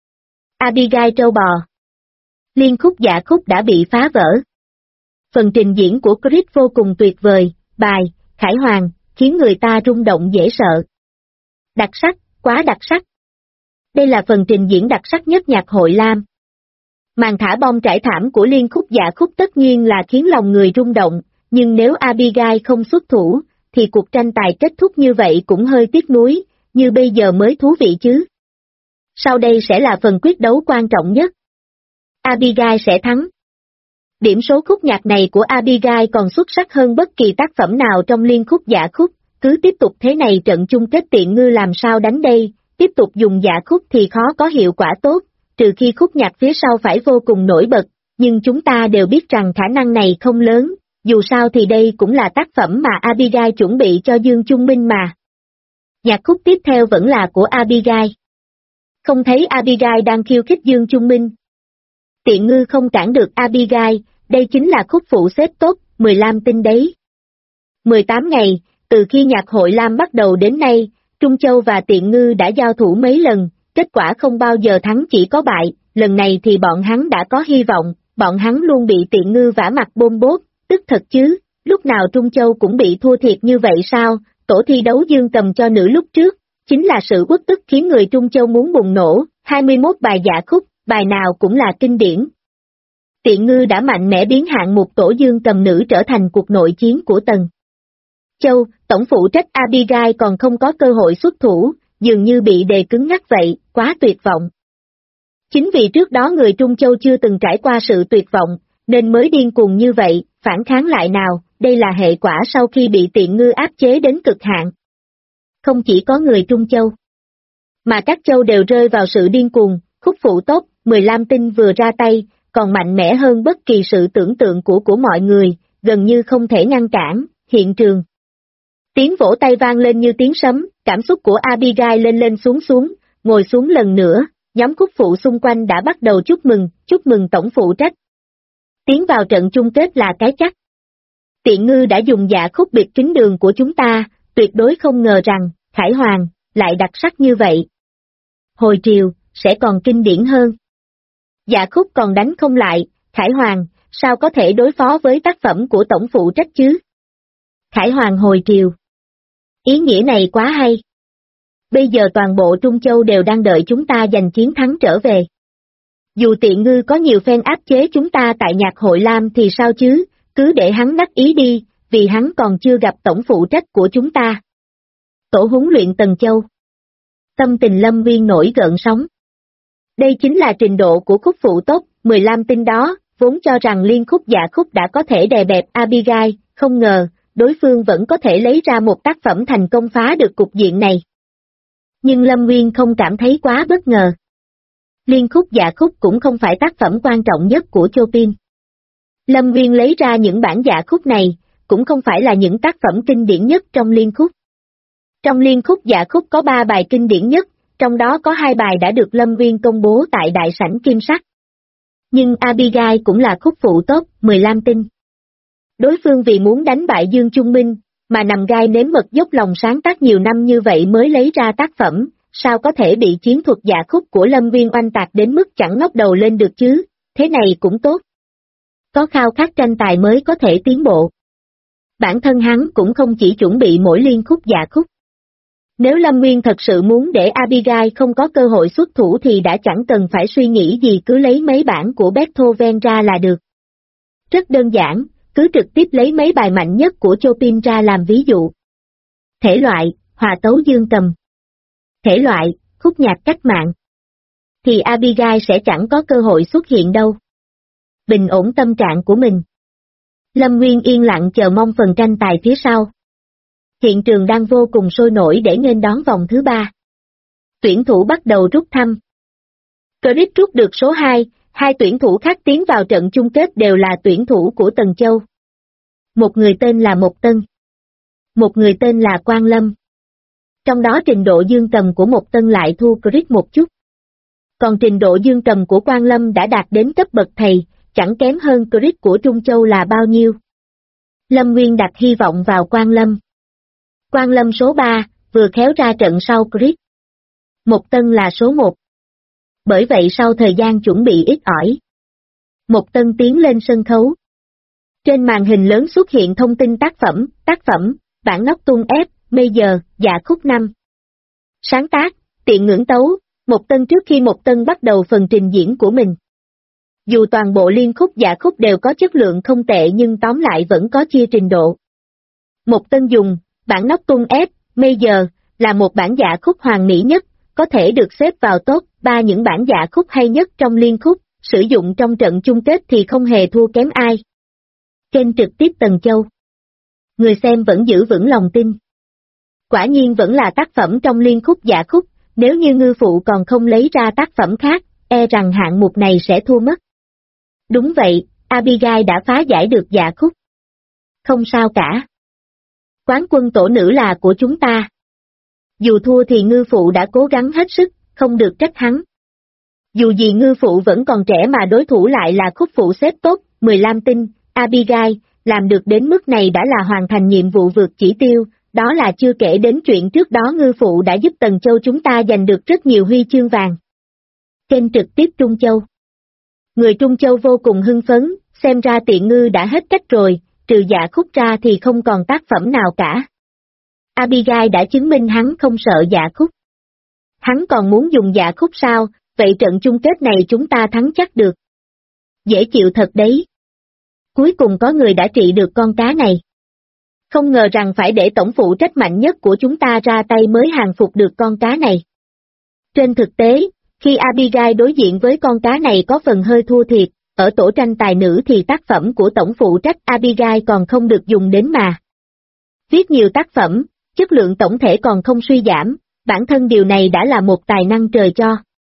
Abigail trâu bò. Liên khúc dạ khúc đã bị phá vỡ. Phần trình diễn của Chris vô cùng tuyệt vời, bài, Khải Hoàng, khiến người ta rung động dễ sợ. Đặc sắc, quá đặc sắc. Đây là phần trình diễn đặc sắc nhất nhạc hội Lam. Màn thả bom trải thảm của liên khúc dạ khúc tất nhiên là khiến lòng người rung động, nhưng nếu Abigail không xuất thủ, thì cuộc tranh tài kết thúc như vậy cũng hơi tiếc nuối, như bây giờ mới thú vị chứ. Sau đây sẽ là phần quyết đấu quan trọng nhất. Abigail sẽ thắng. Điểm số khúc nhạc này của Abigail còn xuất sắc hơn bất kỳ tác phẩm nào trong liên khúc dạ khúc, cứ tiếp tục thế này trận chung kết Tiện Ngư làm sao đánh đây, tiếp tục dùng dạ khúc thì khó có hiệu quả tốt, trừ khi khúc nhạc phía sau phải vô cùng nổi bật, nhưng chúng ta đều biết rằng khả năng này không lớn, dù sao thì đây cũng là tác phẩm mà Abigail chuẩn bị cho Dương Trung Minh mà. Nhạc khúc tiếp theo vẫn là của Abigail. Không thấy Abigail đang khiêu khích Dương Trung Minh. Tiện Ngư không cản được Abigail, đây chính là khúc phụ xếp top 15 tinh đấy. 18 ngày, từ khi nhạc hội Lam bắt đầu đến nay, Trung Châu và Tiện Ngư đã giao thủ mấy lần, kết quả không bao giờ thắng chỉ có bại, lần này thì bọn hắn đã có hy vọng, bọn hắn luôn bị Tiện Ngư vả mặt bôm bốt, tức thật chứ, lúc nào Trung Châu cũng bị thua thiệt như vậy sao, tổ thi đấu dương cầm cho nữ lúc trước, chính là sự uất ức khiến người Trung Châu muốn bùng nổ, 21 bài dạ khúc, bài nào cũng là kinh điển. Tiện Ngư đã mạnh mẽ biến hạng mục tổ dương cầm nữ trở thành cuộc nội chiến của Tần Châu, tổng phụ trách Abigail còn không có cơ hội xuất thủ, dường như bị đề cứng ngắc vậy, quá tuyệt vọng. Chính vì trước đó người Trung Châu chưa từng trải qua sự tuyệt vọng, nên mới điên cuồng như vậy, phản kháng lại nào, đây là hệ quả sau khi bị Tiện Ngư áp chế đến cực hạn. Không chỉ có người Trung Châu, mà các châu đều rơi vào sự điên cuồng, khúc phụ top 15 tinh vừa ra tay, còn mạnh mẽ hơn bất kỳ sự tưởng tượng của mọi người, gần như không thể ngăn cản, hiện trường. Tiếng vỗ tay vang lên như tiếng sấm, cảm xúc của Abigail lên lên xuống xuống, ngồi xuống lần nữa, nhóm khúc phụ xung quanh đã bắt đầu chúc mừng tổng phụ trách. Tiến vào trận chung kết là cái chắc. Tiện Ngư đã dùng dạ khúc biệt kính đường của chúng ta, tuyệt đối không ngờ rằng, Khải Hoàng, lại đặc sắc như vậy. Hồi triều, sẽ còn kinh điển hơn. Dạ khúc còn đánh không lại, Khải Hoàng, sao có thể đối phó với tác phẩm của tổng phụ trách chứ? Khải Hoàng hồi triều. Ý nghĩa này quá hay. Bây giờ toàn bộ Trung Châu đều đang đợi chúng ta giành chiến thắng trở về. Dù Tiện Ngư có nhiều fan áp chế chúng ta tại nhạc hội Lam thì sao chứ, cứ để hắn đắc ý đi, vì hắn còn chưa gặp tổng phụ trách của chúng ta. Tổ huấn luyện Tần Châu. Tâm tình Lâm Nguyên nổi gợn sóng. Đây chính là trình độ của khúc phụ top 15 tinh đó, vốn cho rằng liên khúc dạ khúc đã có thể đè bẹp Abigail, không ngờ, đối phương vẫn có thể lấy ra một tác phẩm thành công phá được cục diện này. Nhưng Lâm Nguyên không cảm thấy quá bất ngờ. Liên khúc dạ khúc cũng không phải tác phẩm quan trọng nhất của Chopin. Lâm Nguyên lấy ra những bản dạ khúc này, cũng không phải là những tác phẩm kinh điển nhất trong liên khúc. Trong liên khúc dạ khúc có 3 bài kinh điển nhất, trong đó có 2 bài đã được Lâm Nguyên công bố tại đại sảnh Kim Sắc. Nhưng Abigail cũng là khúc phụ top 15 tinh. Đối phương vì muốn đánh bại Dương Trung Minh, mà nằm gai nếm mật dốc lòng sáng tác nhiều năm như vậy mới lấy ra tác phẩm, sao có thể bị chiến thuật dạ khúc của Lâm Nguyên oanh tạc đến mức chẳng ngóc đầu lên được chứ, thế này cũng tốt. Có khao khát tranh tài mới có thể tiến bộ. Bản thân hắn cũng không chỉ chuẩn bị mỗi liên khúc dạ khúc. Nếu Lâm Nguyên thật sự muốn để Abigail không có cơ hội xuất thủ thì đã chẳng cần phải suy nghĩ gì, cứ lấy mấy bản của Beethoven ra là được. Rất đơn giản, cứ trực tiếp lấy mấy bài mạnh nhất của Chopin ra làm ví dụ. Thể loại, hòa tấu dương cầm. Thể loại, khúc nhạc cách mạng. Thì Abigail sẽ chẳng có cơ hội xuất hiện đâu. Bình ổn tâm trạng của mình. Lâm Nguyên yên lặng chờ mong phần tranh tài phía sau. Hiện trường đang vô cùng sôi nổi để nghênh đón vòng thứ 3. Tuyển thủ bắt đầu rút thăm. Chris rút được số 2, 2 tuyển thủ khác tiến vào trận chung kết đều là tuyển thủ của Tần Châu. Một người tên là Mộc Tân. Một người tên là Quang Lâm. Trong đó trình độ dương cầm của Mộc Tân lại thua Chris một chút. Còn trình độ dương cầm của Quang Lâm đã đạt đến cấp bậc thầy, chẳng kém hơn Chris của Trung Châu là bao nhiêu. Lâm Nguyên đặt hy vọng vào Quang Lâm. Quang Lâm số 3, vừa khéo ra trận sau Chris. Mộc Tân là số 1. Bởi vậy sau thời gian chuẩn bị ít ỏi, Mộc Tân tiến lên sân khấu. Trên màn hình lớn xuất hiện thông tin tác phẩm, bản nóc tung ép, Major, dạ khúc 5. Sáng tác, Tiện Ngưỡng Tấu, Mộc Tân. Trước khi Mộc Tân bắt đầu phần trình diễn của mình. Dù toàn bộ liên khúc dạ khúc đều có chất lượng không tệ nhưng tóm lại vẫn có chia trình độ. Mộc Tân dùng bản nóc tung ép, Major, là một bản dạ khúc hoàn mỹ nhất, có thể được xếp vào top 3 những bản dạ khúc hay nhất trong liên khúc, sử dụng trong trận chung kết thì không hề thua kém ai. Kênh trực tiếp Tần Châu. Người xem vẫn giữ vững lòng tin. Quả nhiên vẫn là tác phẩm trong liên khúc dạ khúc, nếu như ngư phụ còn không lấy ra tác phẩm khác, e rằng hạng mục này sẽ thua mất. Đúng vậy, Abigail đã phá giải được dạ khúc. Không sao cả. Quán quân tổ nữ là của chúng ta. Dù thua thì ngư phụ đã cố gắng hết sức, không được trách hắn. Dù gì ngư phụ vẫn còn trẻ mà đối thủ lại là khúc phụ xếp tốt, 15 tinh, Abigail, làm được đến mức này đã là hoàn thành nhiệm vụ vượt chỉ tiêu, đó là chưa kể đến chuyện trước đó ngư phụ đã giúp Tần Châu chúng ta giành được rất nhiều huy chương vàng. Kênh trực tiếp Trung Châu. Người Trung Châu vô cùng hưng phấn, xem ra Tiện Ngư đã hết cách rồi, trừ dạ khúc ra thì không còn tác phẩm nào cả. Abigail đã chứng minh hắn không sợ dạ khúc. Hắn còn muốn dùng dạ khúc sao, vậy trận chung kết này chúng ta thắng chắc được. Dễ chịu thật đấy. Cuối cùng có người đã trị được con cá này. Không ngờ rằng phải để tổng phụ trách mạnh nhất của chúng ta ra tay mới hàng phục được con cá này. Trên thực tế, khi Abigail đối diện với con cá này có phần hơi thua thiệt, ở tổ tranh tài nữ thì tác phẩm của tổng phụ trách Abigail còn không được dùng đến mà. Viết nhiều tác phẩm, chất lượng tổng thể còn không suy giảm, bản thân điều này đã là một tài năng trời cho.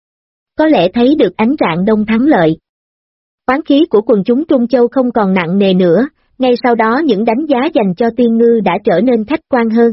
Có lẽ thấy được ánh rạng đông thắng lợi. Oán khí của quần chúng Trung Châu không còn nặng nề nữa, ngay sau đó những đánh giá dành cho Tiên Ngư đã trở nên khách quan hơn.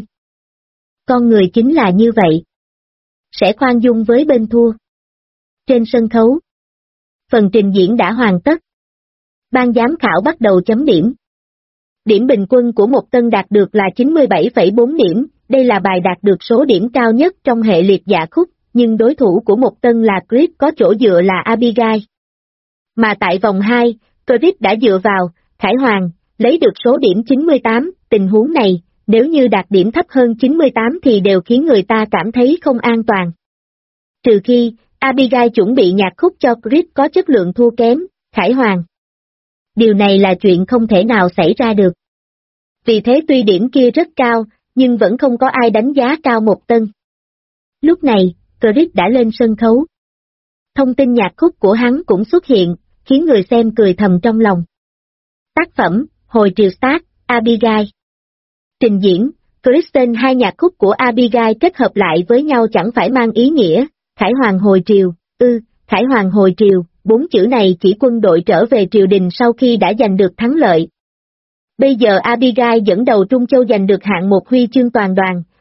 Con người chính là như vậy. Sẽ khoan dung với bên thua. Trên sân khấu, phần trình diễn đã hoàn tất. Ban giám khảo bắt đầu chấm điểm. Điểm bình quân của Mộc Tân đạt được là 97,4 điểm, đây là bài đạt được số điểm cao nhất trong hệ liệt dạ khúc, nhưng đối thủ của Mộc Tân là Chris có chỗ dựa là Abigail. Mà tại vòng 2, Chris đã dựa vào Khải Hoàng, lấy được số điểm 98, tình huống này, nếu như đạt điểm thấp hơn 98 thì đều khiến người ta cảm thấy không an toàn. Trừ khi, Abigail chuẩn bị nhạc khúc cho Chris có chất lượng thua kém, Khải Hoàng. Điều này là chuyện không thể nào xảy ra được. Vì thế tuy điểm kia rất cao, nhưng vẫn không có ai đánh giá cao Mộc Tân. Lúc này, Chris đã lên sân khấu. Thông tin nhạc khúc của hắn cũng xuất hiện, khiến người xem cười thầm trong lòng. Tác phẩm, Hồi triều Start, Abigail. Trình diễn, Kristen. Hai nhạc khúc của Abigail kết hợp lại với nhau chẳng phải mang ý nghĩa, Khải Hoàng hồi triều, Khải Hoàng hồi triều, 4 chữ này chỉ quân đội trở về triều đình sau khi đã giành được thắng lợi. Bây giờ Abigail dẫn đầu Trung Châu giành được hạng 1 huy chương toàn đoàn,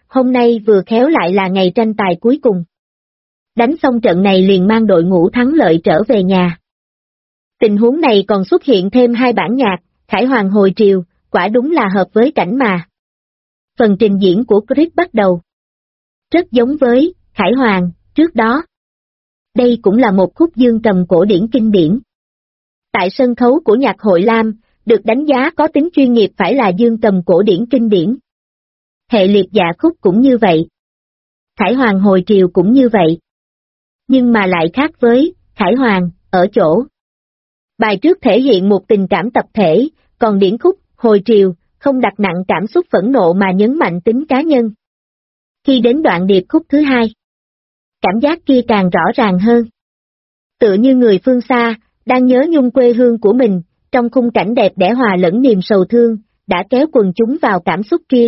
hôm nay vừa khéo lại là ngày tranh tài cuối cùng. Đánh xong trận này liền mang đội ngũ thắng lợi trở về nhà. Tình huống này còn xuất hiện thêm 2 bản nhạc, Khải Hoàng hồi triều, quả đúng là hợp với cảnh mà. Phần trình diễn của Chris bắt đầu. Rất giống với Khải Hoàng trước đó. Đây cũng là một khúc dương cầm cổ điển kinh điển. Tại sân khấu của nhạc hội Lam, được đánh giá có tính chuyên nghiệp phải là dương cầm cổ điển kinh điển. Hệ liệt dạ khúc cũng như vậy. Khải Hoàng hồi triều cũng như vậy. Nhưng mà lại khác với Khải Hoàng ở chỗ. Bài trước thể hiện một tình cảm tập thể, còn điển khúc hồi triều không đặt nặng cảm xúc phẫn nộ mà nhấn mạnh tính cá nhân. Khi đến đoạn điệp khúc thứ 2, cảm giác kia càng rõ ràng hơn. Tựa như người phương xa, đang nhớ nhung quê hương của mình, trong khung cảnh đẹp đẽ hòa lẫn niềm sầu thương, đã kéo quần chúng vào cảm xúc kia.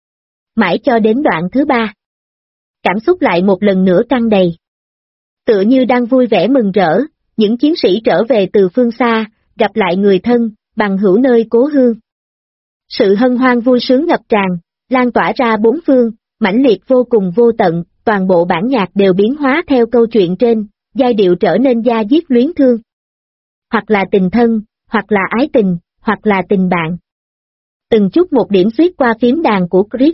Mãi cho đến đoạn thứ 3, cảm xúc lại một lần nữa căng đầy. Tựa như đang vui vẻ mừng rỡ, những chiến sĩ trở về từ phương xa, gặp lại người thân, bằng hữu nơi cố hương. Sự hân hoan vui sướng ngập tràn, lan tỏa ra bốn phương, mãnh liệt vô cùng vô tận, toàn bộ bản nhạc đều biến hóa theo câu chuyện trên, giai điệu trở nên da diết luyến thương. Hoặc là tình thân, hoặc là ái tình, hoặc là tình bạn. Từng chút một điểm xuyết qua phím đàn của Chris.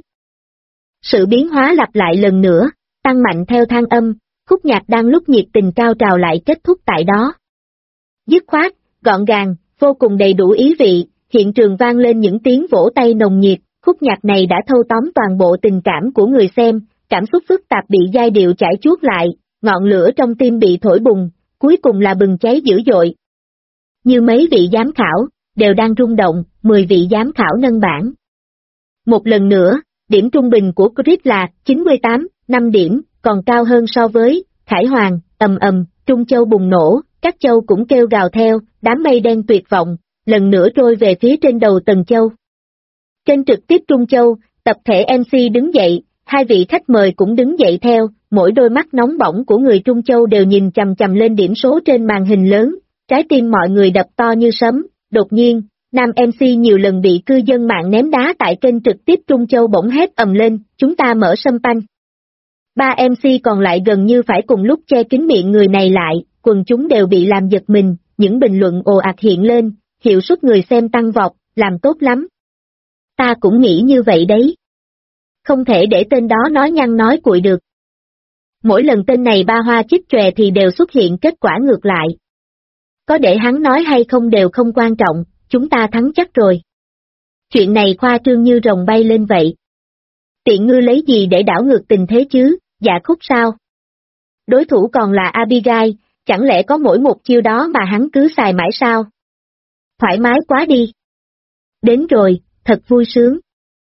Sự biến hóa lặp lại lần nữa, tăng mạnh theo thang âm, khúc nhạc đang lúc nhiệt tình cao trào lại kết thúc tại đó. Dứt khoát, gọn gàng, vô cùng đầy đủ ý vị, hiện trường vang lên những tiếng vỗ tay nồng nhiệt, khúc nhạc này đã thâu tóm toàn bộ tình cảm của người xem, cảm xúc phức tạp bị giai điệu chảy chuốt lại, ngọn lửa trong tim bị thổi bùng, cuối cùng là bừng cháy dữ dội. Như mấy vị giám khảo, đều đang rung động, 10 vị giám khảo nâng bảng. Một lần nữa, điểm trung bình của Chris là 98, 5 điểm, còn cao hơn so với Khải Hoàng, ầm ầm, Trung Châu bùng nổ, các châu cũng kêu gào theo, đám mây đen tuyệt vọng, lần nữa trôi về phía trên đầu Tần Châu. Trên trực tiếp Trung Châu, tập thể MC đứng dậy, 2 vị khách mời cũng đứng dậy theo, mỗi đôi mắt nóng bỏng của người Trung Châu đều nhìn chằm chằm lên điểm số trên màn hình lớn, trái tim mọi người đập to như sấm. Đột nhiên, nam MC nhiều lần bị cư dân mạng ném đá tại kênh trực tiếp Trung Châu bỗng hét ầm lên, chúng ta mở sâm panh. 3 MC còn lại gần như phải cùng lúc che kín miệng người này lại, quần chúng đều bị làm giật mình, những bình luận ồ ạt hiện lên, hiệu suất người xem tăng vọt, làm tốt lắm. Ta cũng nghĩ như vậy đấy. Không thể để tên đó nói nhăng nói cuội được. Mỗi lần tên này ba hoa chích chòe thì đều xuất hiện kết quả ngược lại. Có để hắn nói hay không đều không quan trọng, chúng ta thắng chắc rồi. Chuyện này khoa trương như rồng bay lên vậy. Tiện ngư lấy gì để đảo ngược tình thế chứ, dạ khúc sao? Đối thủ còn là Abigail, chẳng lẽ có mỗi một chiêu đó mà hắn cứ xài mãi sao? Thoải mái quá đi. Đến rồi, thật vui sướng.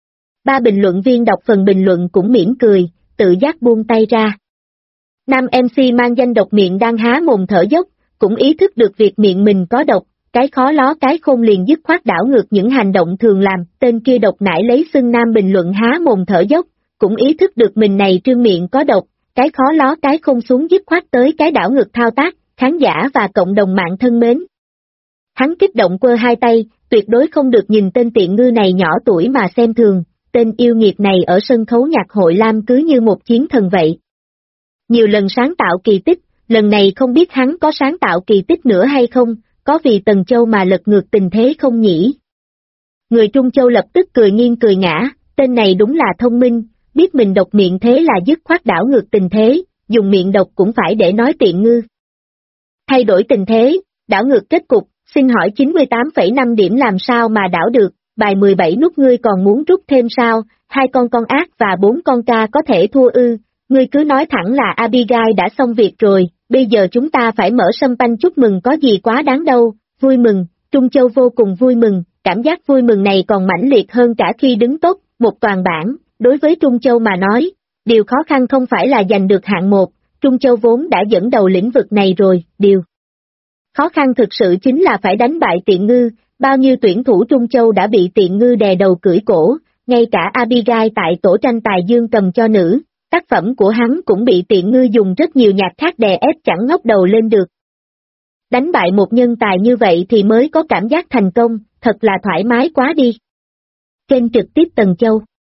3 bình luận viên đọc phần bình luận cũng mỉm cười, tự giác buông tay ra. Nam MC mang danh độc miệng đang há mồm thở dốc, cũng ý thức được việc miệng mình có độc, cái khó ló cái khôn liền dứt khoát đảo ngược những hành động thường làm, tên kia độc nải lấy xưng nam bình luận há mồm thở dốc, cũng ý thức được mình này trương miệng có độc, cái khó ló cái khôn xuống dứt khoát tới cái đảo ngược thao tác, khán giả và cộng đồng mạng thân mến. Hắn kích động quơ 2 tay, tuyệt đối không được nhìn tên tiện ngư này nhỏ tuổi mà xem thường, tên yêu nghiệt này ở sân khấu nhạc hội Lam cứ như một chiến thần vậy. Nhiều lần sáng tạo kỳ tích, lần này không biết hắn có sáng tạo kỳ tích nữa hay không, có vì Tần Châu mà lật ngược tình thế không nhỉ? Người Trung Châu lập tức cười nghiêng cười ngã, tên này đúng là thông minh, biết mình độc miệng thế là dứt khoát đảo ngược tình thế, dùng miệng độc cũng phải để nói tiện ngư. Thay đổi tình thế, đảo ngược kết cục, xin hỏi 98,5 điểm làm sao mà đảo được, bài 17 nút ngươi còn muốn rút thêm sao, 2 con ác và 4 con ca có thể thua ư, ngươi cứ nói thẳng là Abigail đã xong việc rồi, bây giờ chúng ta phải mở sâm panh chúc mừng có gì quá đáng đâu, vui mừng, Trung Châu vô cùng vui mừng, cảm giác vui mừng này còn mãnh liệt hơn cả khi đứng top, một toàn bảng, đối với Trung Châu mà nói, điều khó khăn không phải là giành được hạng 1, Trung Châu vốn đã dẫn đầu lĩnh vực này rồi, điều khó khăn thực sự chính là phải đánh bại tiện ngư, bao nhiêu tuyển thủ Trung Châu đã bị tiện ngư đè đầu cưỡi cổ, ngay cả Abigail tại tổ tranh tài dương cầm cho nữ, tác phẩm của hắn cũng bị tiện ngư dùng rất nhiều nhạc khác đè ép chẳng ngóc đầu lên được. Đánh bại một nhân tài như vậy thì mới có cảm giác thành công, thật là thoải mái quá đi. Kênh trực tiếp Tần Châu.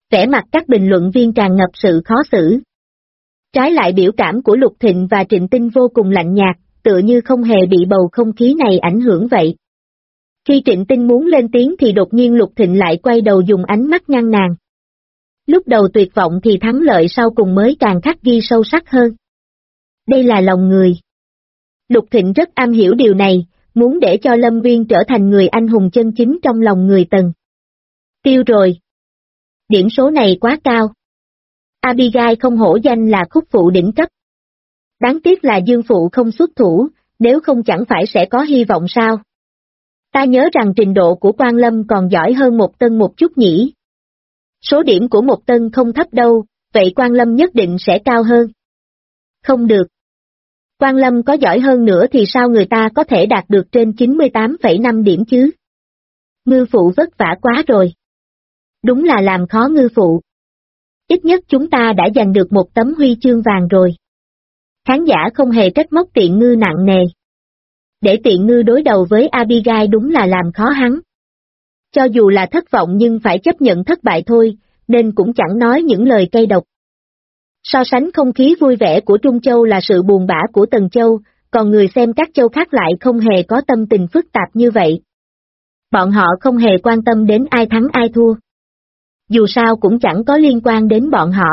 Vẻ mặt các bình luận viên tràn ngập sự khó xử. Trái lại biểu cảm của Lục Thịnh và Trịnh Tinh vô cùng lạnh nhạt, tựa như không hề bị bầu không khí này ảnh hưởng vậy. Khi Trịnh Tinh muốn lên tiếng thì đột nhiên Lục Thịnh lại quay đầu dùng ánh mắt ngăn nàng. Lúc đầu tuyệt vọng thì thắng lợi sau cùng mới càng khắc ghi sâu sắc hơn. Đây là lòng người. Lục Thịnh rất am hiểu điều này, muốn để cho Lâm Viên trở thành người anh hùng chân chính trong lòng người Tần. Tiêu rồi. Điểm số này quá cao. Abigail không hổ danh là khúc phụ đỉnh cấp. Đáng tiếc là Dương phụ không xuất thủ, nếu không chẳng phải sẽ có hy vọng sao. Ta nhớ rằng trình độ của Quang Lâm còn giỏi hơn Một Tân một chút nhỉ. Số điểm của Một Tân không thấp đâu, vậy Quang Lâm nhất định sẽ cao hơn. Không được. Quang Lâm có giỏi hơn nữa thì sao người ta có thể đạt được trên 98,5 điểm chứ? Ngư phụ vất vả quá rồi. Đúng là làm khó ngư phụ. Ít nhất chúng ta đã giành được một tấm huy chương vàng rồi. Khán giả không hề trách móc Tiện Ngư nặng nề. Để Tiện Ngư đối đầu với Abigail đúng là làm khó hắn. Cho dù là thất vọng nhưng phải chấp nhận thất bại thôi, nên cũng chẳng nói những lời cay độc. So sánh không khí vui vẻ của Trung Châu là sự buồn bã của Tần Châu, còn người xem các châu khác lại không hề có tâm tình phức tạp như vậy. Bọn họ không hề quan tâm đến ai thắng ai thua. Dù sao cũng chẳng có liên quan đến bọn họ.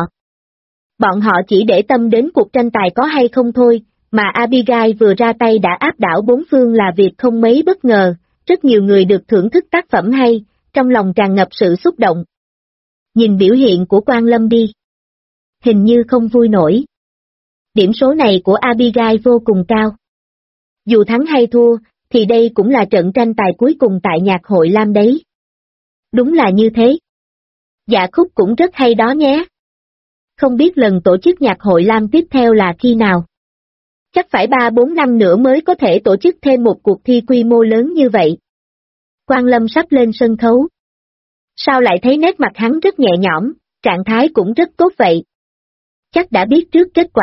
Bọn họ chỉ để tâm đến cuộc tranh tài có hay không thôi, mà Abigail vừa ra tay đã áp đảo bốn phương là việc không mấy bất ngờ, rất nhiều người được thưởng thức tác phẩm hay, trong lòng tràn ngập sự xúc động. Nhìn biểu hiện của Quang Lâm đi. Hình như không vui nổi. Điểm số này của Abigail vô cùng cao. Dù thắng hay thua, thì đây cũng là trận tranh tài cuối cùng tại nhạc hội Lam đấy. Đúng là như thế. Dạ khúc cũng rất hay đó nhé. Không biết lần tổ chức nhạc hội Lam tiếp theo là khi nào? Chắc phải 3-4 năm nữa mới có thể tổ chức thêm một cuộc thi quy mô lớn như vậy. Quang Lâm sắp lên sân khấu. Sao lại thấy nét mặt hắn rất nhẹ nhõm, trạng thái cũng rất tốt vậy? Chắc đã biết trước kết quả.